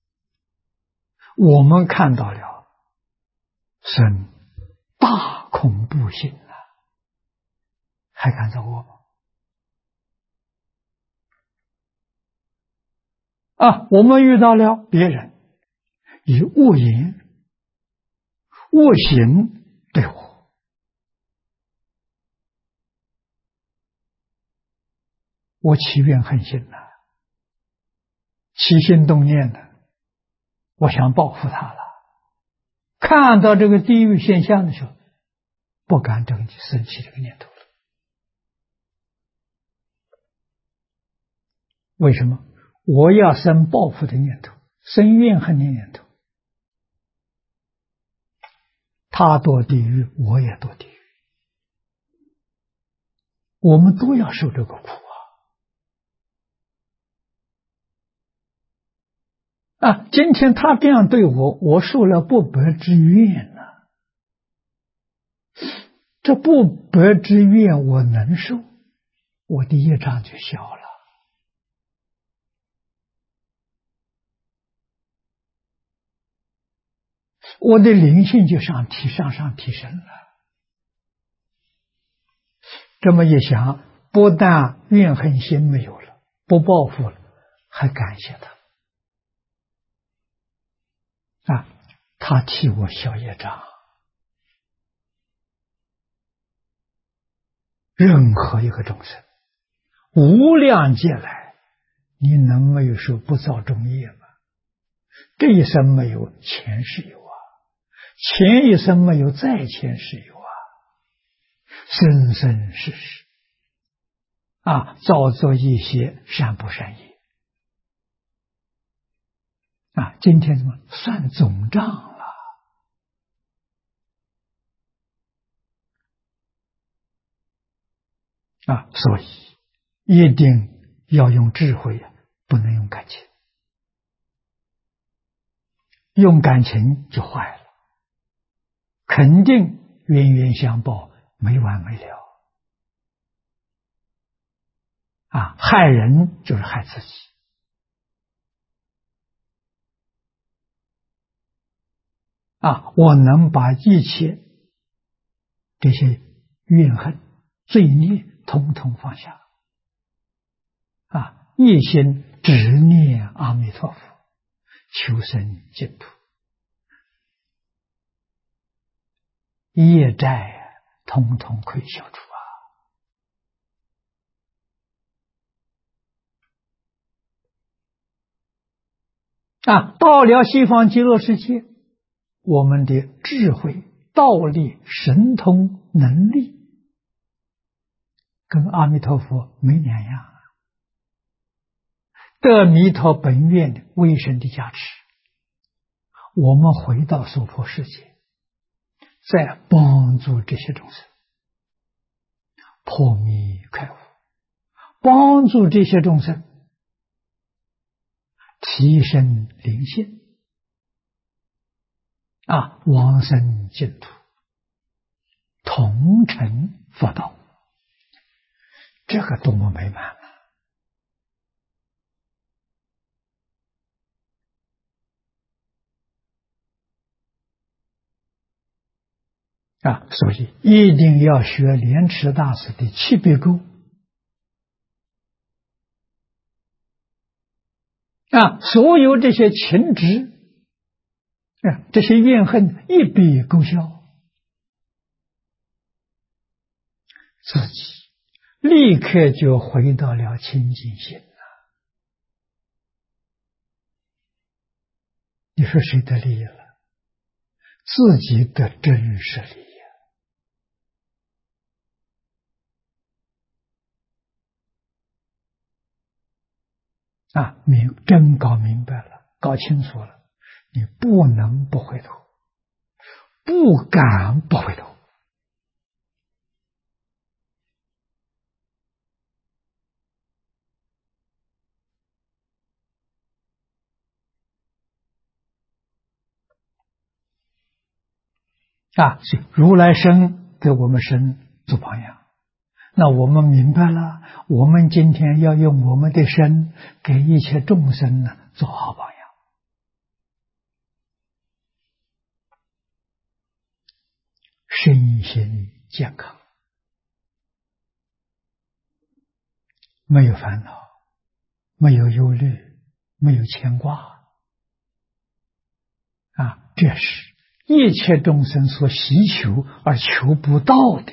我们看到了生大恐怖心啊，还敢找我吗？我们遇到了别人以恶言恶行对我起怨恨心了，起心动念了，我想报复他了。看到这个地狱现象的时候，不敢生起这个念头了。为什么？我要生报复的念头，生怨恨的念头，他堕地狱，我也堕地狱，我们都要受这个苦今天他这样对我，我受了不白之怨呢。这不白之怨我能受，我的业障就小了。我的灵性就向上提升了。这么一想，不但怨恨心没有了，不报复了，还感谢他他替我消业障。任何一个众生，无量劫来，你能没有说不造众业吗？这一生没有，前世有啊，前一生没有，再前世有啊，生生世世造作一些善不善业今天怎么算总账了所以一定要用智慧不能用感情，用感情就坏了，肯定冤冤相报，没完没了害人就是害自己我能把一切这些怨恨罪孽统统放下一心只念阿弥陀佛，求生净土，业债统统可以消除到了西方极乐世界，我们的智慧、道力、神通、能力跟阿弥陀佛没两样得弥陀本愿的威神的加持，我们回到娑婆世界，再帮助这些众生破迷开悟，帮助这些众生提升灵性往生净土，同成佛道，这个多么美满所以一定要学莲池大师的七别钩所有这些情执这些怨恨一笔勾销，自己立刻就回到了清净心你说谁得利益了？自己的真实利益真搞明白了，搞清楚了，你不能不回头，不敢不回头所以如来生给我们生做榜样， 那我们明白了，我们今天要用我们的身给一切众生呢做好榜样，身心健康，没有烦恼，没有忧虑，没有牵挂啊！这是一切众生所希求而求不到的，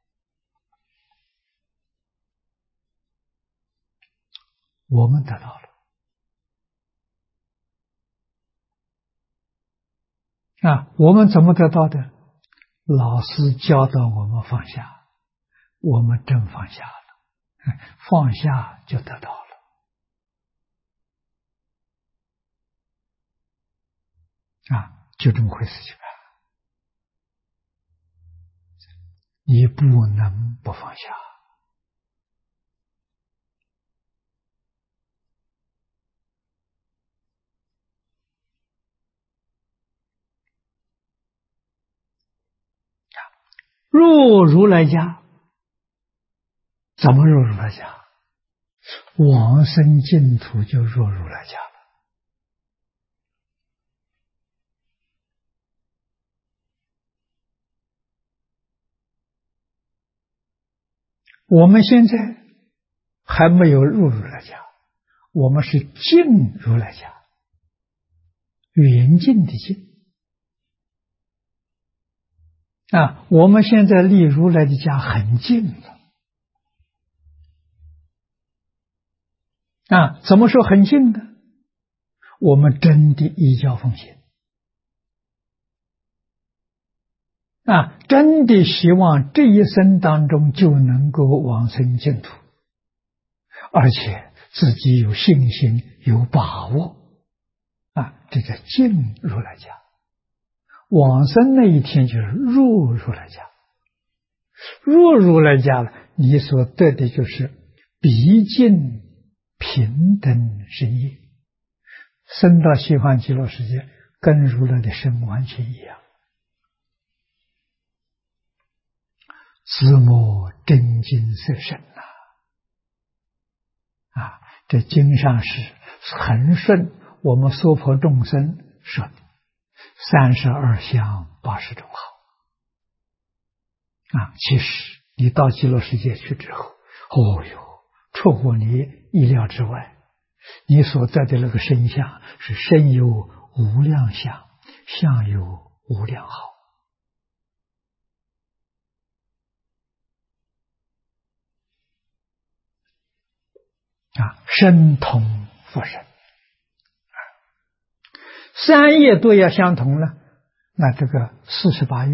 我们得到了啊！我们怎么得到的？老师教导我们放下，我们真放下了，放下就得到了啊！就这么回事情啊！你不能不放下入如来家，怎么入如来家？往生净土就入如来家了。我们现在还没有入如来家，我们是进如来家，远近的近啊！我们现在离如来的家很近了啊！怎么说很近呢？我们真的依教奉行啊！真的希望这一生当中就能够往生净土，而且自己有信心、有把握啊！这叫进如来家。往生那一天就是入如来家，入如来家了，你所得的就是毕竟平等身业，升到西方极乐世界，跟如来的身完全一样。自摸真金色身啊！这经上是恒顺我们娑婆众生说的32相80种好啊！其实你到极乐世界去之后，哦哟，出乎你意料之外，你所得的那个身相是身有无量相，相有无量好啊！身同佛身，三业都要相同了，那这个48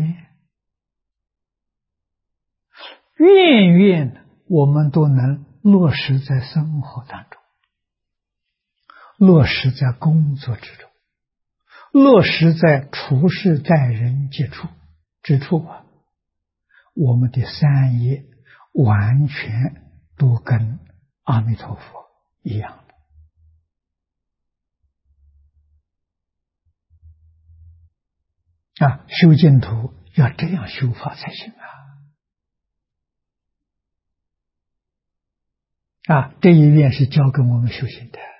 愿愿我们都能落实在生活当中，落实在工作之中，落实在处事待人接触之处啊，我们的三业完全都跟阿弥陀佛一样的啊！修净土要这样修法才行啊！这一愿是教给我们修行的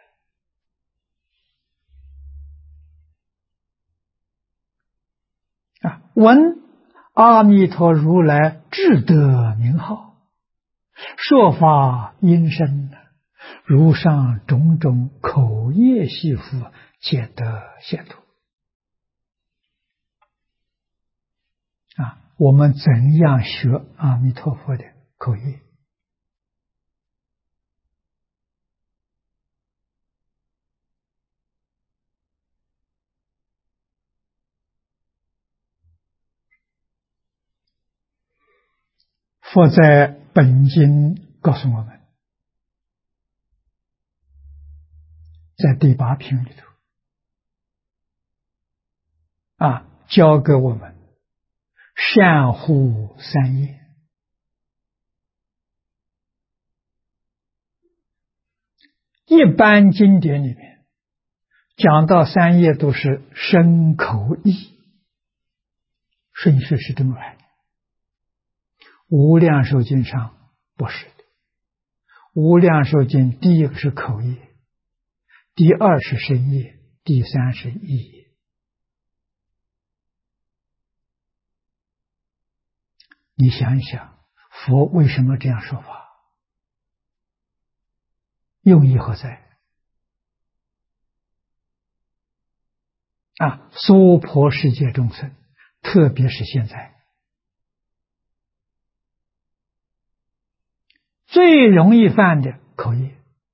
啊！闻阿弥陀如来智德名号，说法音声，如上种种口业系福，皆得解脱啊！我们怎样学阿弥陀佛的口业？佛在本经告诉我们，在第8品里头啊，教给我们善护三业。一般经典里面讲到三业都是身口意，顺序是这么来的。无量寿经上不是的。无量寿经第一个是口业，第二是身业，第三是意业。你想一想，佛为什么这样说法？用意何在？娑婆世界众生，特别是现在，最容易犯的口业。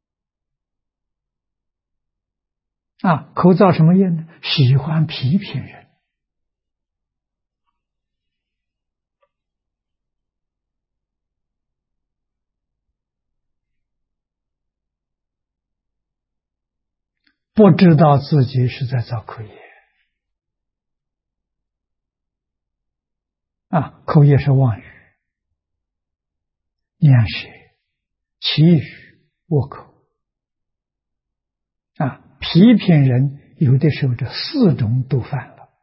口造什么业呢？喜欢批评人。不知道自己是在造口业。口业是妄语、念舌、绮语、恶口。批评人有的时候这4种都犯了，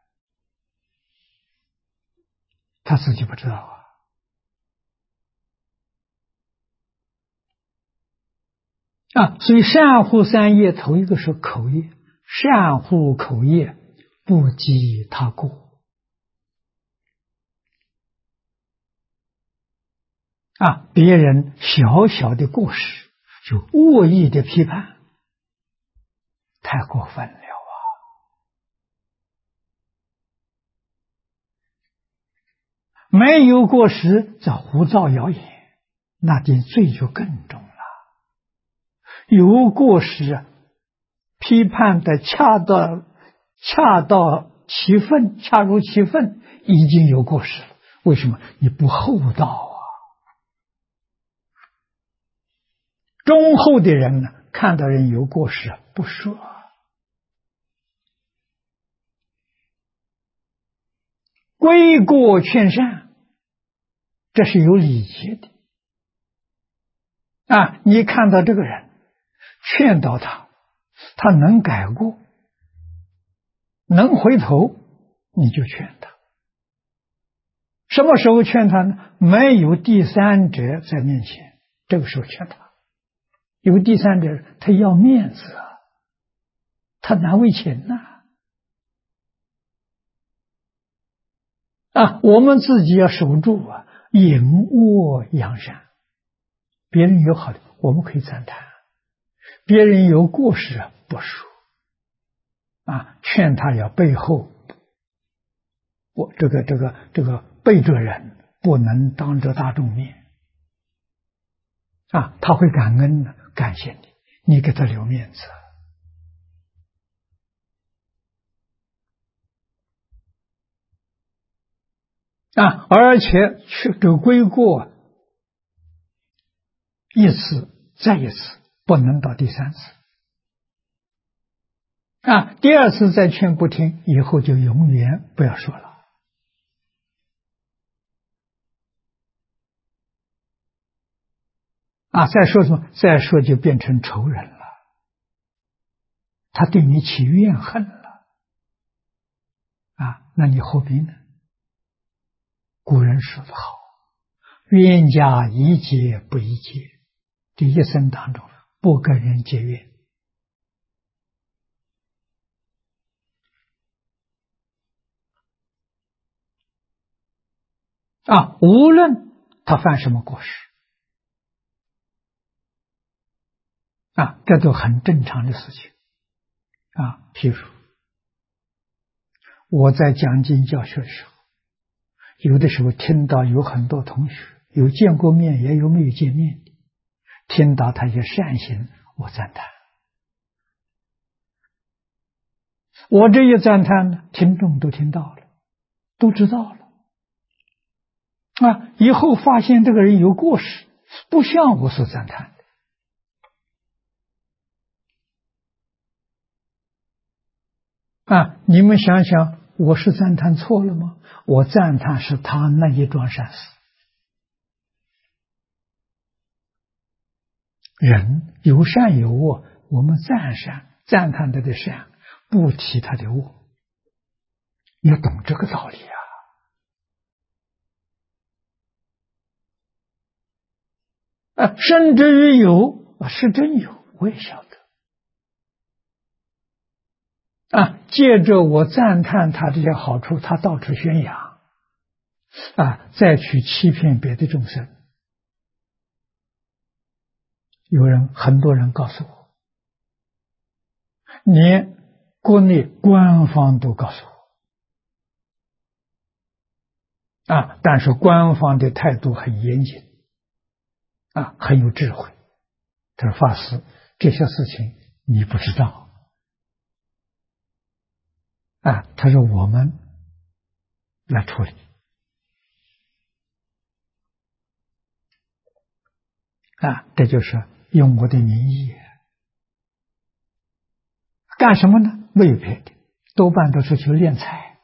他自己不知道所以善护三业头一个是口业，善护口业，不积他过。别人小小的过失就恶意的批判，太过分了没有过失在胡造谣言，那点罪就更重了。有过失批判的恰到其分，恰如其分，已经有过失了。为什么？你不厚道忠厚的人呢，看到人有过失不说。归过劝善，这是有礼节的。你看到这个人，劝导他，他能改过，能回头，你就劝他。什么时候劝他呢？没有第三者在面前，这个时候劝他。有第三者，他要面子他难为情我们自己要守住隐恶扬善。别人有好的，我们可以赞叹；别人有过失不说。劝他要背后，这个背着人，不能当着大众面。他会感恩的，感谢你，你给他留面子。而且去这归过一次再一次，不能到第3次。第2次再劝不听，以后就永远不要说了。再说什么？再说就变成仇人了，他对你起怨恨了。那你何必呢？古人说得好，冤家宜结不宜结，这一生当中不跟人结怨。无论他犯什么过失这都很正常的事情譬如我在讲经教学的时候，有的时候听到有很多同学有见过面也有没有见面的，听到他一些善行，我赞叹。我这一赞叹呢，听众都听到了，都知道了。以后发现这个人有过失，不像我所赞叹的。你们想想，我是赞叹错了吗？我赞叹是他那一桩善事。人有善有恶，我们赞叹他的善，不提他的恶。要懂这个道理啊！ 甚至于有是真有，我也晓得借着我赞叹他这些好处，他到处宣扬再去欺骗别的众生。很多人告诉我，连国内官方都告诉我但是官方的态度很严谨很有智慧。他说：“法师，这些事情你不知道他说我们来处理这就是用我的名义干什么呢？没有别的，多半都是去敛财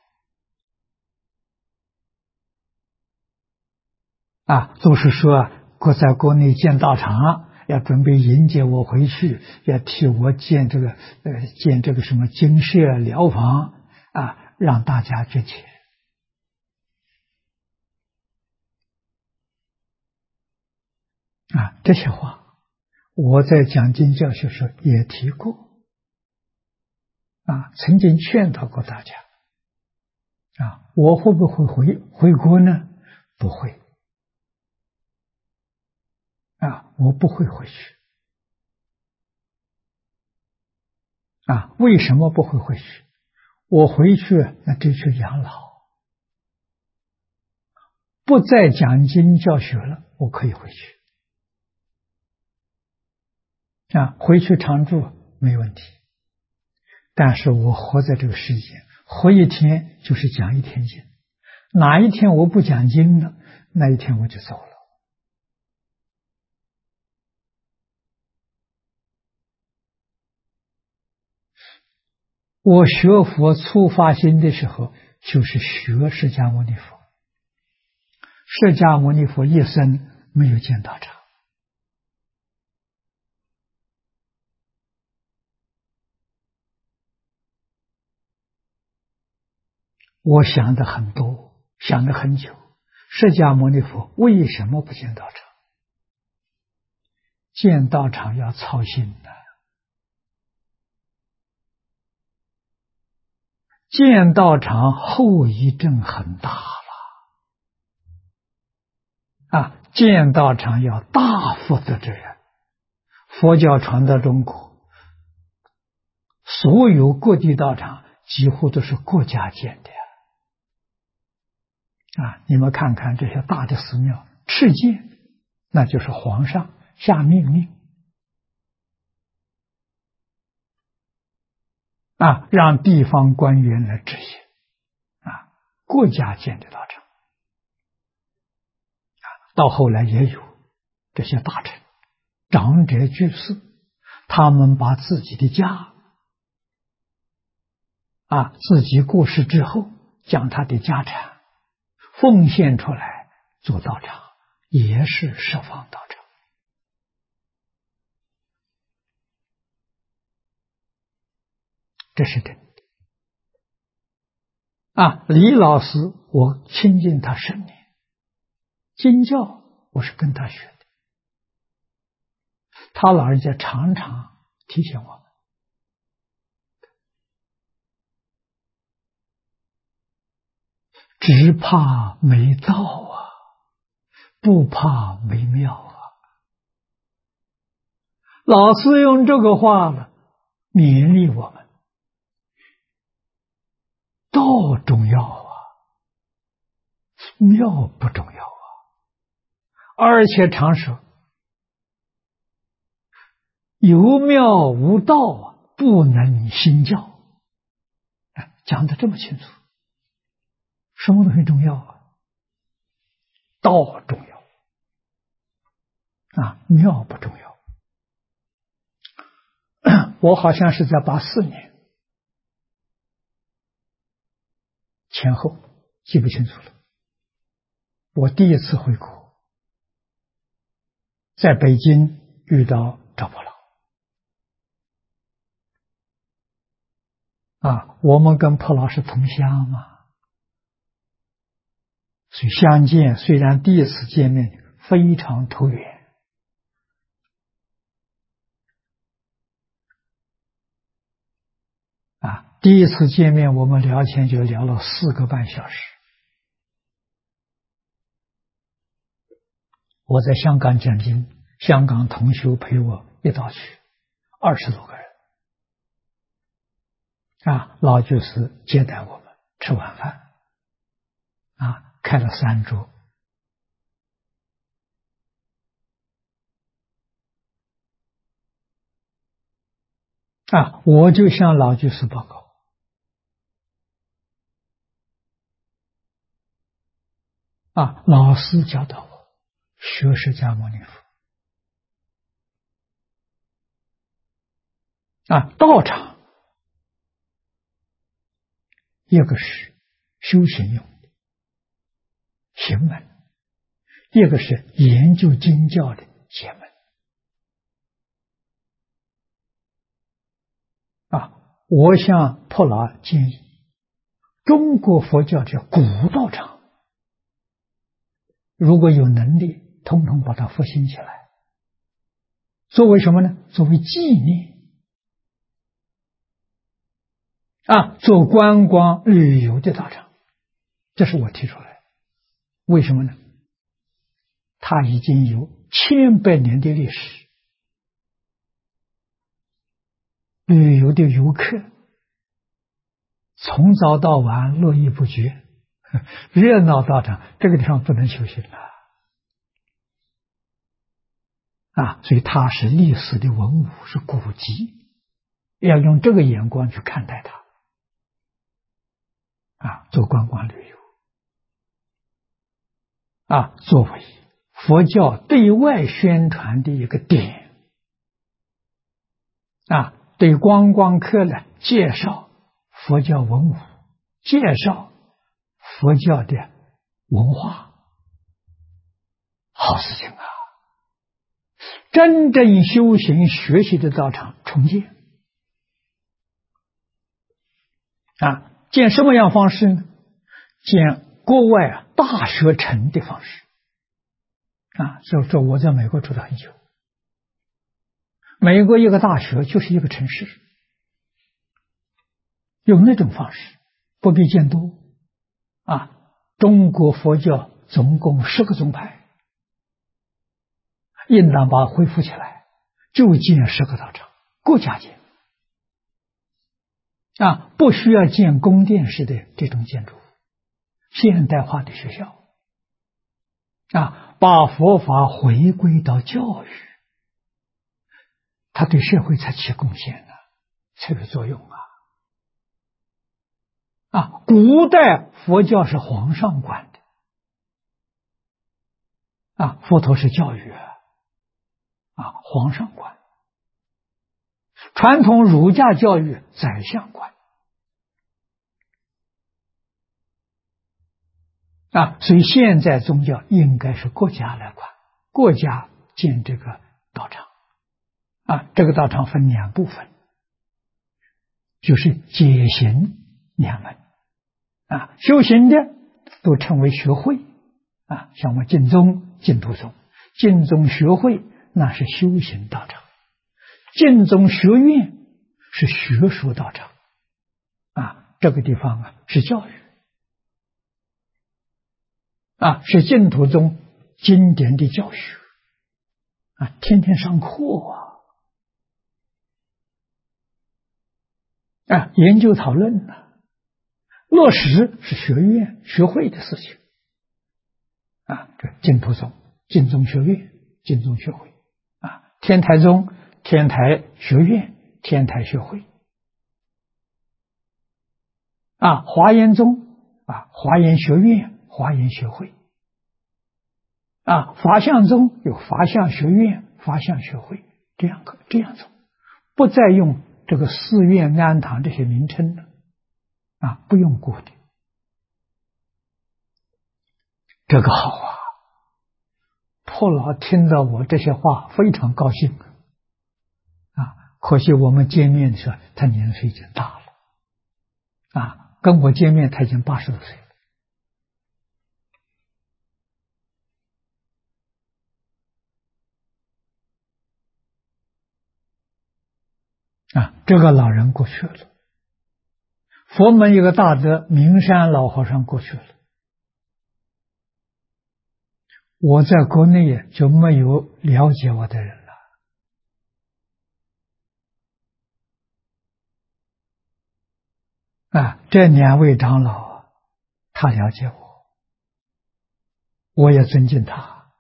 都是说在国内建道场，要准备迎接我回去，要替我建这个什么精舍疗房让大家捐钱这些话我在讲经教学时也提过曾经劝导过大家我会不会回国呢？不会我不会回去为什么不会回去？我回去那就去养老，不再讲经教学了，我可以回去回去常住没问题。但是我活在这个世界，活一天就是讲一天经，哪一天我不讲经了，那一天我就走了。我学佛初发心的时候，就是学释迦牟尼佛。释迦牟尼佛一生没有见道场，我想的很多，想了很久，释迦牟尼佛为什么不见道场？见道场要操心的，见道场后遗症很大了见道场要大负责任。佛教传到中国，所有各地道场几乎都是国家建的你们看看这些大的寺庙，敕建那就是皇上下命令让地方官员来执行国家建的道场到后来也有这些大臣长者居士，他们把自己的家自己过世之后，将他的家产奉献出来做道场，也是十方道场这是真的李老师我亲近他10年，经教我是跟他学的，他老人家常常提醒我们，只怕没道不怕没妙老师用这个话了勉励我们，道重要妙不重要而且常说有妙无道不能兴教讲得这么清楚。什么东西重要道重要妙不重要。我好像是在84年前后，记不清楚了。我第一次回国，在北京遇到赵伯劳我们跟婆老是同乡嘛，所以相见虽然第一次见面非常投缘第一次见面，我们聊天就聊了4个半小时。我在香港讲经，香港同修陪我一道去，20多个人。老居士接待我们吃晚饭，开了3桌。我就向老居士报告。老师教导我学释迦牟尼佛。道场一个是修行用的行门，一个是研究经教的解门。我向破老建议，中国佛教的古道场，如果有能力，统统把它复兴起来，作为什么呢？作为纪念。做观光旅游的道场，这是我提出来。为什么呢？它已经有千百年的历史，旅游的游客从早到晚络绎不绝，热闹道场，这个地方不能修行了。所以它是历史的文物，是古迹，要用这个眼光去看待它。做观光旅游，作为佛教对外宣传的一个点，对观光客呢介绍佛教文物，介绍佛教的文化，好事情啊！真正修行学习的道场重建，建什么样方式呢？建国外大学城的方式。这我在美国住了很久，美国一个大学就是一个城市，用那种方式，不必建多。中国佛教总共10个宗派，应当把它恢复起来，就建10个道场，国家建。不需要建宫殿式的这种建筑，现代化的学校，把佛法回归到教育，它对社会才起贡献呢，才有作用古代佛教是皇上管的，佛陀是教育皇上管。传统儒家教育宰相管。所以现在宗教应该是国家来管，国家建这个道场。这个道场分2部分，就是解行2门。修行的都称为学会。像我们净宗、净土宗，净宗学会那是修行道场，净宗学院是学术道场。这个地方是教育。是净土宗经典的教学。天天上课研究讨论落实是学院学会的事情。这净土宗净宗学院、净宗学会。天台宗天台学院、天台学会。华严宗华严学院、华严学会。法相宗有法相学院、法相学会，这样做，不再用这个寺院、庵堂这些名称了。不用固定。这个好破老听到我这些话非常高兴。可惜我们见面的时候，他年岁已经大了。跟我见面他已经80多岁了。这个老人过去了， 佛门有个大德明山老和尚过去了，我在国内就没有了解我的人了。这2位长老，他了解我，我也尊敬他。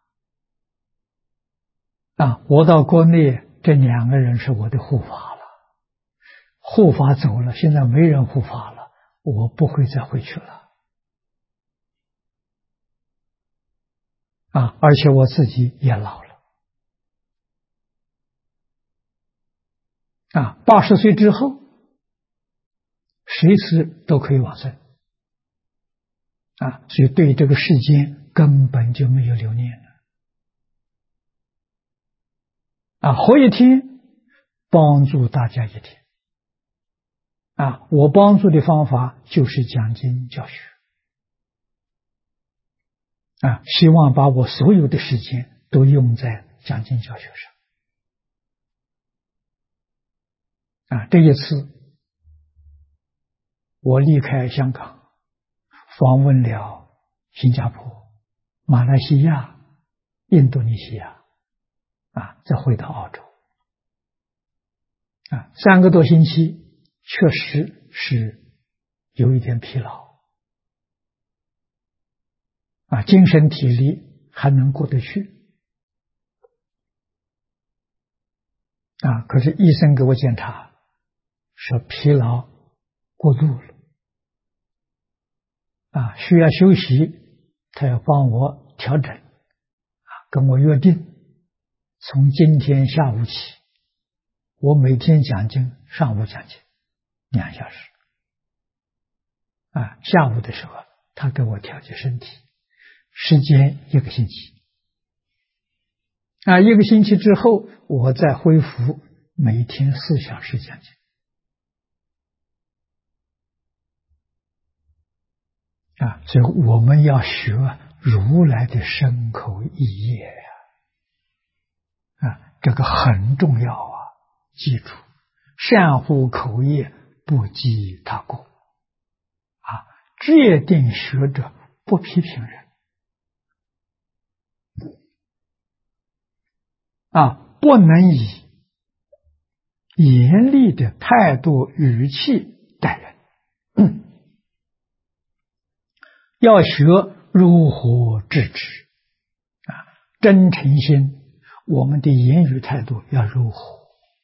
我到国内，这2个人是我的护法了，护法走了，现在没人护法了，我不会再回去了。而且我自己也老了。80岁之后，随时都可以往生。所以对这个世间根本就没有留念了。活一天，帮助大家一天。我帮助的方法就是讲经教学。希望把我所有的时间都用在讲经教学上。这一次，我离开香港，访问了新加坡、马来西亚、印度尼西亚，再回到澳洲。3个多星期，确实是有一点疲劳。精神体力还能过得去。可是医生给我检查，说疲劳过度了。需要休息，他要帮我调整。跟我约定，从今天下午起，我每天讲经，上午讲经2小时。下午的时候，他给我调节身体。时间1个星期。1个星期之后，我再恢复每天4小时讲经。所以我们要学如来的身口意业这个很重要记住，善护口业，不积他过。戒定学者不批评人。不能以严厉的态度语气待人。要学如何制止。真诚心，我们的言语态度要如何？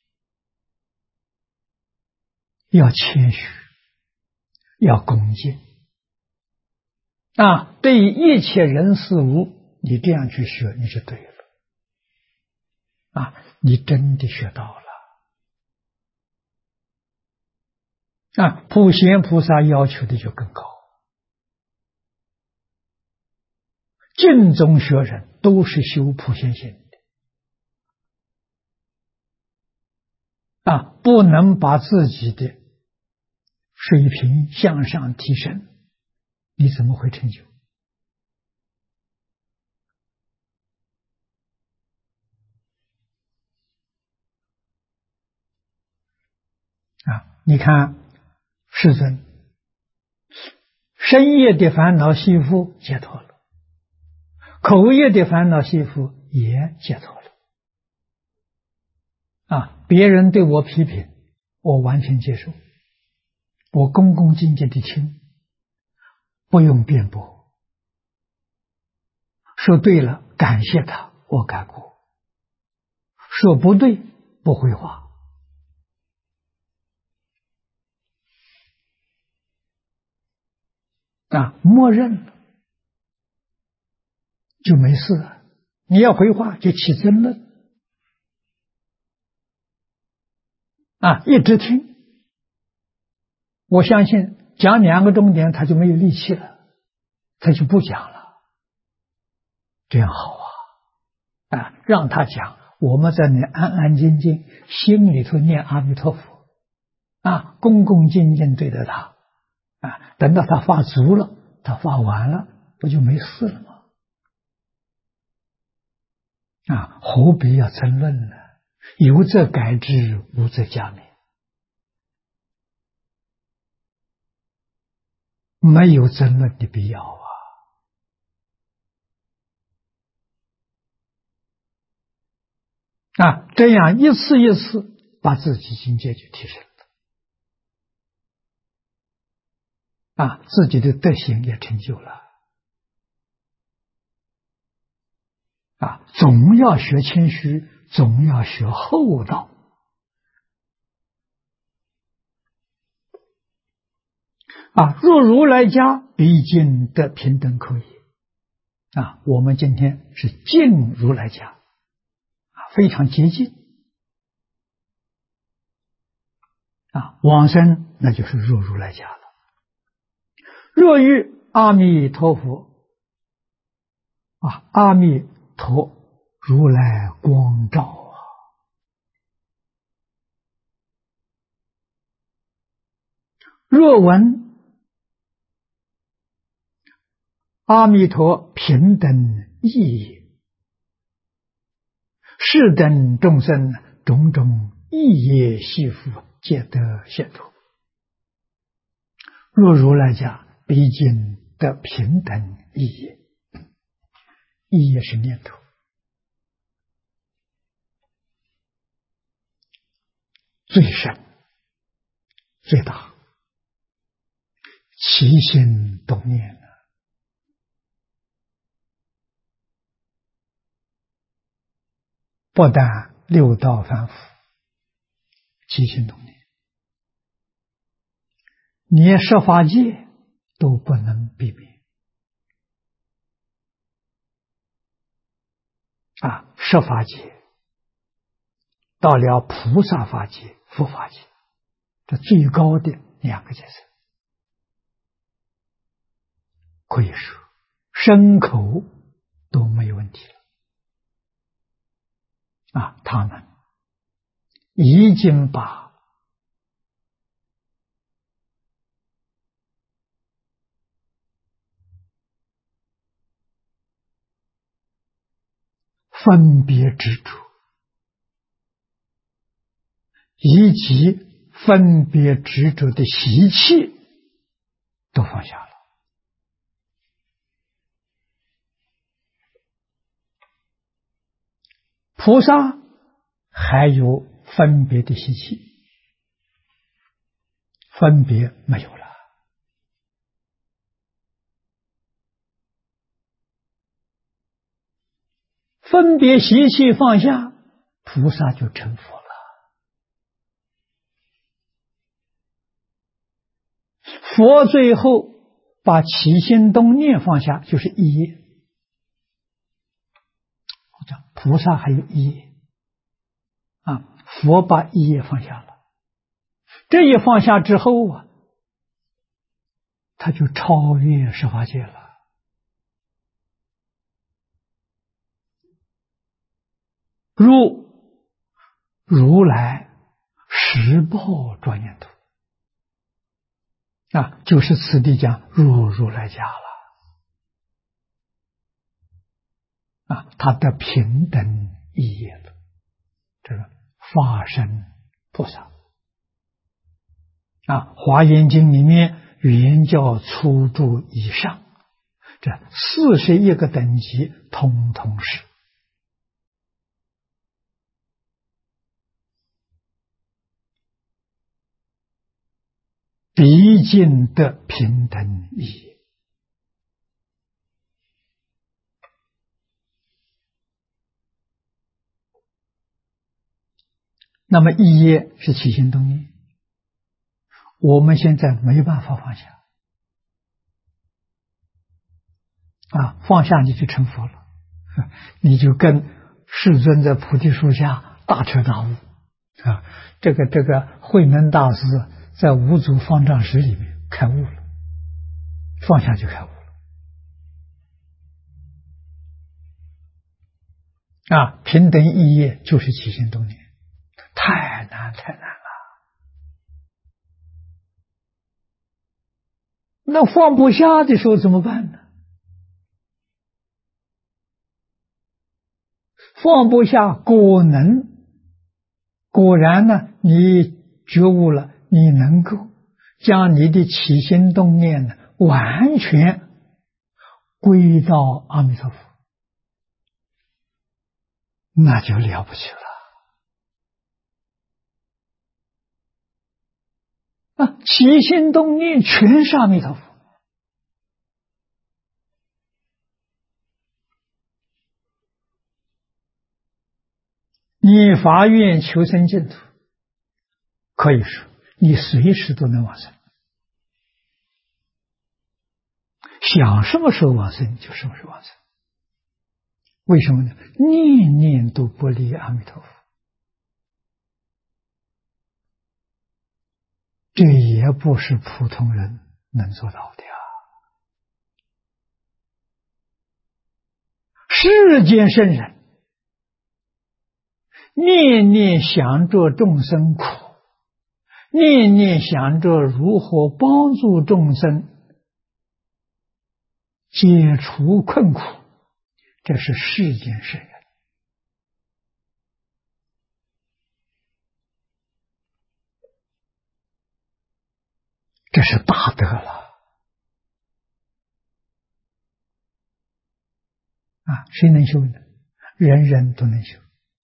要谦虚，要恭敬。对于一切人事物，你这样去学，你就对了。你真的学到了。普贤菩萨要求的就更高。净宗学人都是修普贤行的。不能把自己的水平向上提升，你怎么会成就？你看世尊身业的烦恼媳妇解脱了，口业的烦恼媳妇也解脱了。别人对我批评，我完全接受，我恭恭敬敬的听，不用辩驳。说对了，感谢他，我改过；说不对，不回话。默认了就没事了。你要回话就起争论。一直听，我相信讲2个钟点他就没有力气了，他就不讲了。这样好让他讲，我们在那安安静静，心里头念阿弥陀佛，恭恭敬敬对待他。等到他发足了，他发完了，不就没事了吗？何必要争论呢？有则改之，无则加勉。 没有争论的必要这样一次一次把自己境界就提升了自己的德行也成就了总要学谦虚，总要学厚道入如来家毕竟得平等可以我们今天是近如来家非常接近往生那就是入如来家了。若遇阿弥陀佛阿弥陀如来光照若闻阿弥陀平等义，是等众生种种义业系福，皆得解脱。若如来家毕竟得平等义业，义业是念头，最深最大，起心动念不但六道凡夫起心动念，连十法界都不能避免十法界到了菩萨法界、佛法界，这最高的两个阶层，可以说身口都没有问题了他们已经把分别执着以及分别执着的习气都放下了。菩萨还有分别的习气，分别没有了，分别习气放下，菩萨就成佛了。佛最后把起心动念放下，就是一业。菩萨还有一业佛把一业放下了，这一放下之后他就超越十法界了。入如来实报庄严土就是此地讲入如来家了他的平等意义了，这个法身菩萨华严经里面原教初住以上，这41个等级通通是毕竟的平等意义。那么一业是起心动念，我们现在没办法放下放下你就成佛了，你就跟世尊在菩提树下大彻大悟这个慧能大师在五祖方丈室里面开悟了，放下就开悟了平等意业就是起心动念，太难了。那放不下的时候怎么办呢？放不下果然呢，你觉悟了，你能够将你的起心动念呢完全归到阿弥陀佛，那就了不起了。起心动念全是阿弥陀佛。你发愿求生净土，可以说你随时都能往生，想什么时候往生就什么时候往生。为什么呢？念念都不离阿弥陀佛，这也不是普通人能做到的呀。世间圣人念念想着众生苦，念念想着如何帮助众生解除困苦，这是世间圣人，这是大德了谁能修呢？人人都能修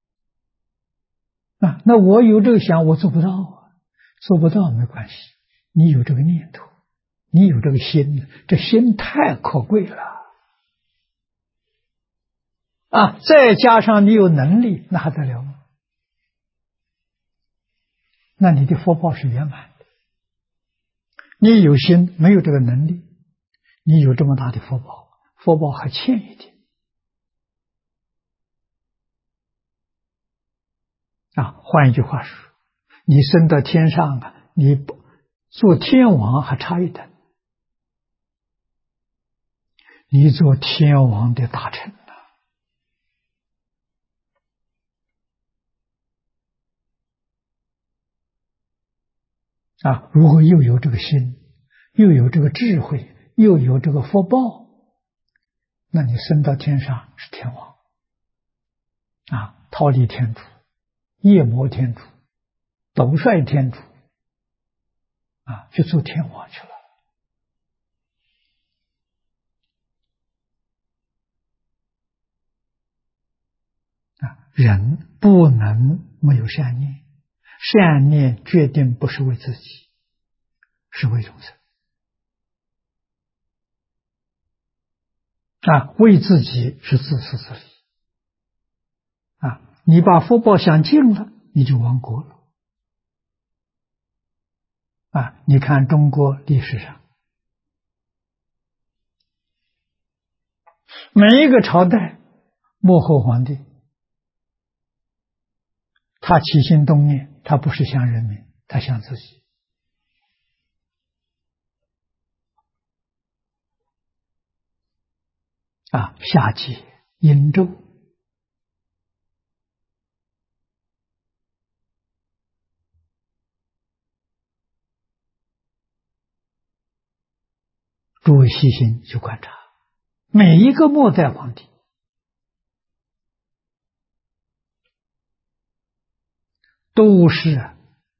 那我有这个想，我做不到做不到没关系，你有这个念头，你有这个心，这心太可贵了再加上你有能力，那还得了吗？那你的福报是圆满的。你有心没有这个能力，你有这么大的福报，福报还欠一点换一句话说，你升到天上你做天王还差一等，你做天王的大臣如果又有这个心，又有这个智慧，又有这个福报，那你升到天上是天王忉利天主、夜摩天主、斗率天主去做天王去了人不能没有善念，善念决定不是为自己，是为众生为自己是自私自利你把福报想尽了，你就亡国了你看中国历史上每一个朝代幕后皇帝，他起心动念，他不是想人民，他想自己夏桀、殷纣诸位细心去观察，每一个末代皇帝都是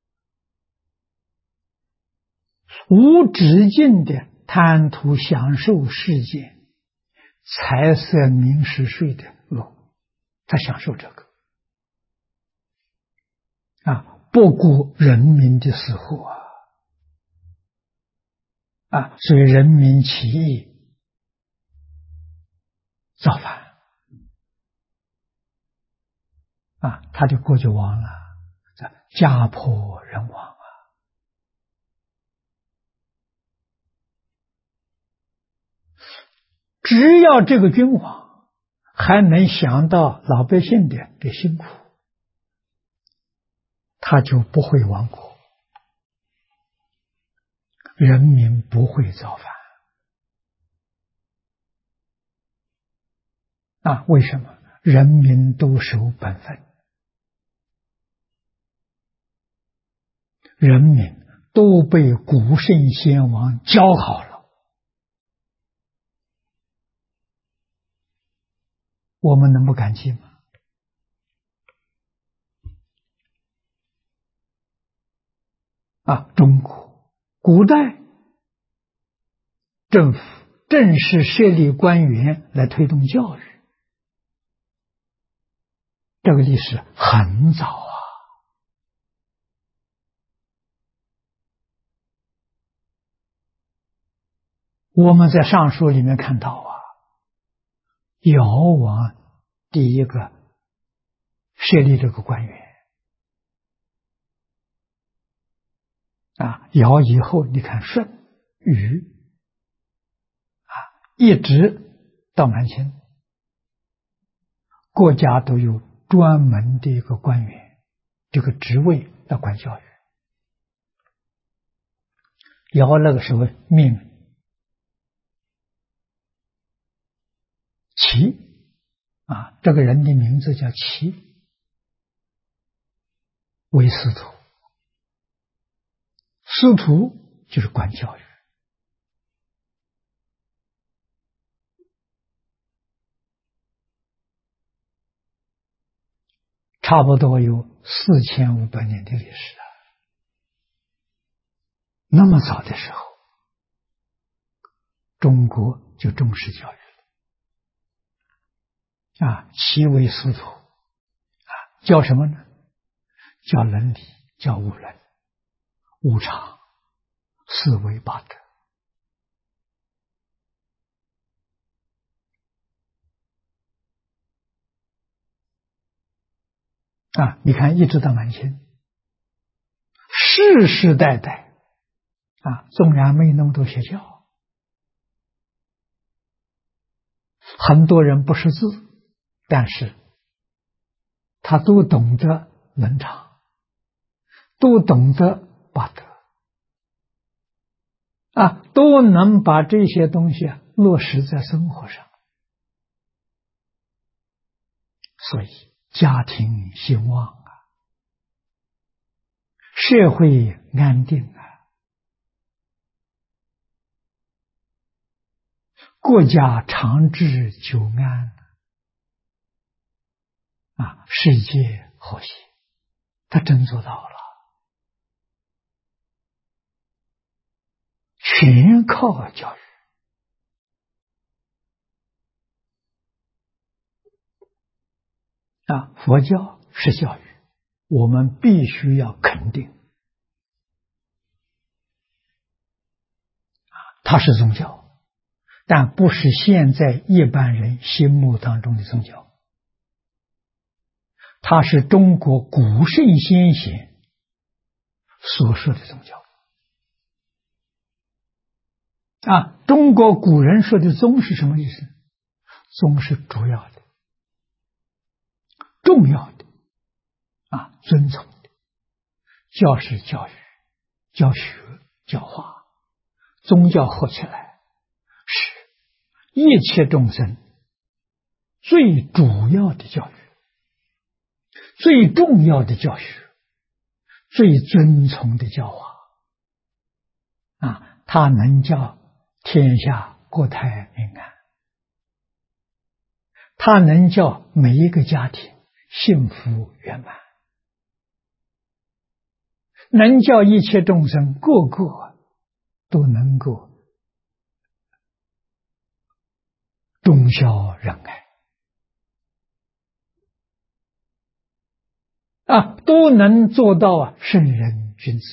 无止境的贪图享受世间财色名食睡的乐，他享受这个不顾人民的死活所以人民起义造反他的国就亡了，家破人亡只要这个君王还能想到老百姓的辛苦，他就不会亡国，人民不会造反为什么？人民都守本分，人民都被古圣先王教好了，我们能不感激吗？中国古代政府正式设立官员来推动教育，这个历史很早啊。我们在上书里面看到啊，尧王第一个设立这个官员啊，尧以后你看舜、禹啊，一直到满清，国家都有专门的一个官员，这个职位来管教育。尧那个时候命齐啊，这个人的名字叫齐，为司徒。司徒就是管教育。差不多有4500年的历史啊。那么早的时候，中国就重视教育了啊，齐为司徒啊，教什么呢？教伦理，教物伦、无常、四维八德啊。你看，一直到满清，世世代代啊，纵然没那么多学校，很多人不识字，但是他都懂得伦常，都懂得八德啊，都能把这些东西落实在生活上，所以家庭兴旺啊，社会安定啊，国家长治久安啊，世界和谐，他真做到了，全靠教育啊。佛教是教育，我们必须要肯定它是宗教，但不是现在一般人心目当中的宗教，它是中国古圣先贤所说的宗教啊。中国古人说的宗是什么意思？宗是主要的、重要的啊，尊崇的。教是教育、教学、教化，宗教合起来是一切众生最主要的教育，最重要的教学，最尊崇的教化啊，它能叫天下国泰民安，它能叫每一个家庭幸福圆满，能叫一切众生个个都能够忠孝仁爱啊，都能做到圣人君子。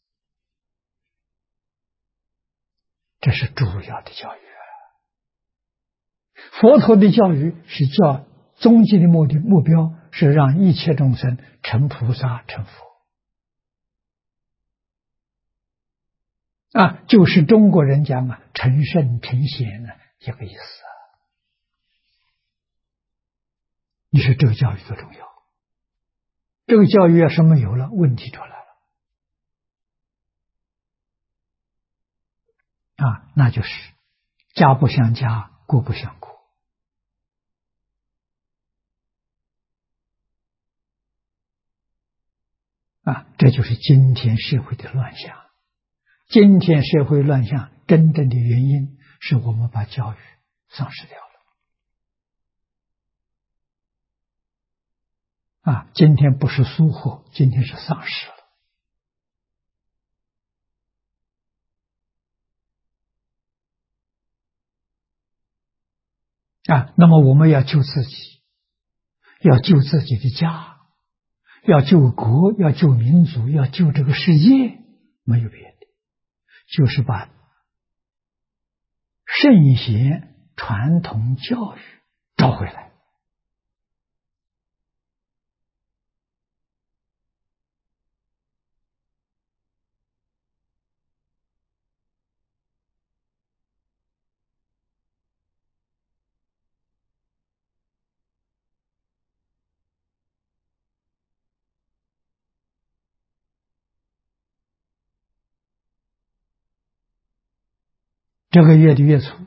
这是主要的教育啊。佛陀的教育是教终极的目标是让一切众生成菩萨成佛啊，就是中国人讲成圣成贤的一个意思啊。你说这个教育多重要？这个教育要是没有了，问题出来了啊，那就是家不相家，国不相国啊，这就是今天社会的乱象。今天社会乱象真正的原因是我们把教育丧失掉了啊！今天不是疏忽，今天是丧失了那么我们要救自己，要救自己的家，要救国，要救民族，要救这个世界，没有别的，就是把圣贤传统教育找回来。这个月的月初，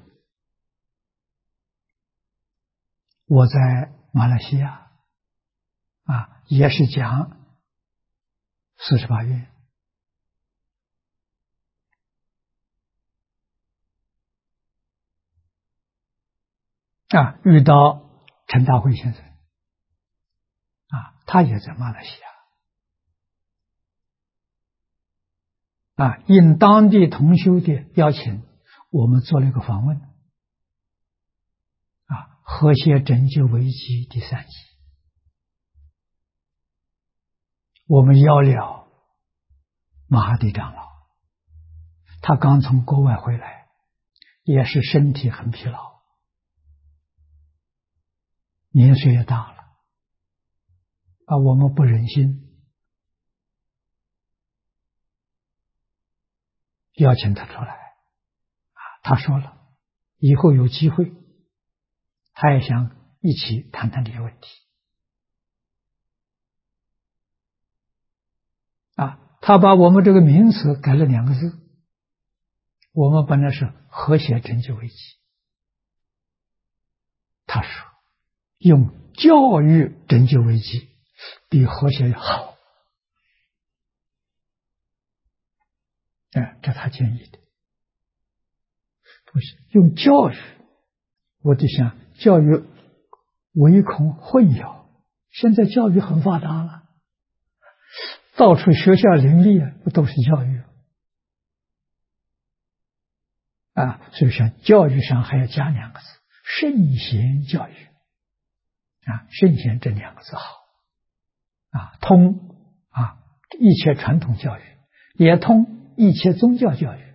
我在马来西亚也是讲48愿遇到陈大辉先生他也在马来西亚应当地同修的邀请，我们做了一个访问和谐拯救危机第3集，我们邀了马哈迪长老，他刚从国外回来，也是身体很疲劳，年岁也大了我们不忍心邀请他出来他说了以后有机会他也想一起谈谈这个问题他把我们这个名词改了2个字，我们本来是和谐拯救危机，他说用教育拯救危机比和谐要好这他建议的，不是用教育，我就想教育唯恐混淆，现在教育很发达了，到处学校林立不都是教育所以说教育上还要加2个字，圣贤教育圣贤这2个字好通一切传统教育，也通一切宗教教育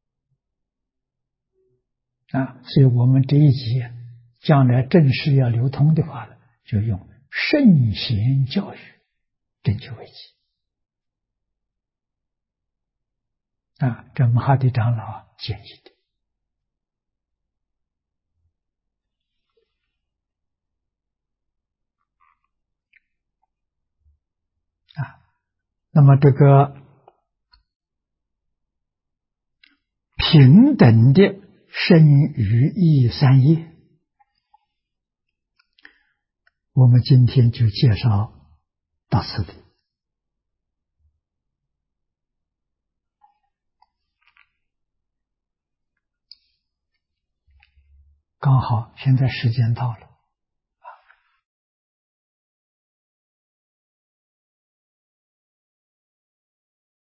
所以我们这一集将来正式要流通的话就用圣贤教育拯救危机这马哈迪长老建议的那么这个平等的生与义3业，我们今天就介绍到此里。刚好现在时间到了。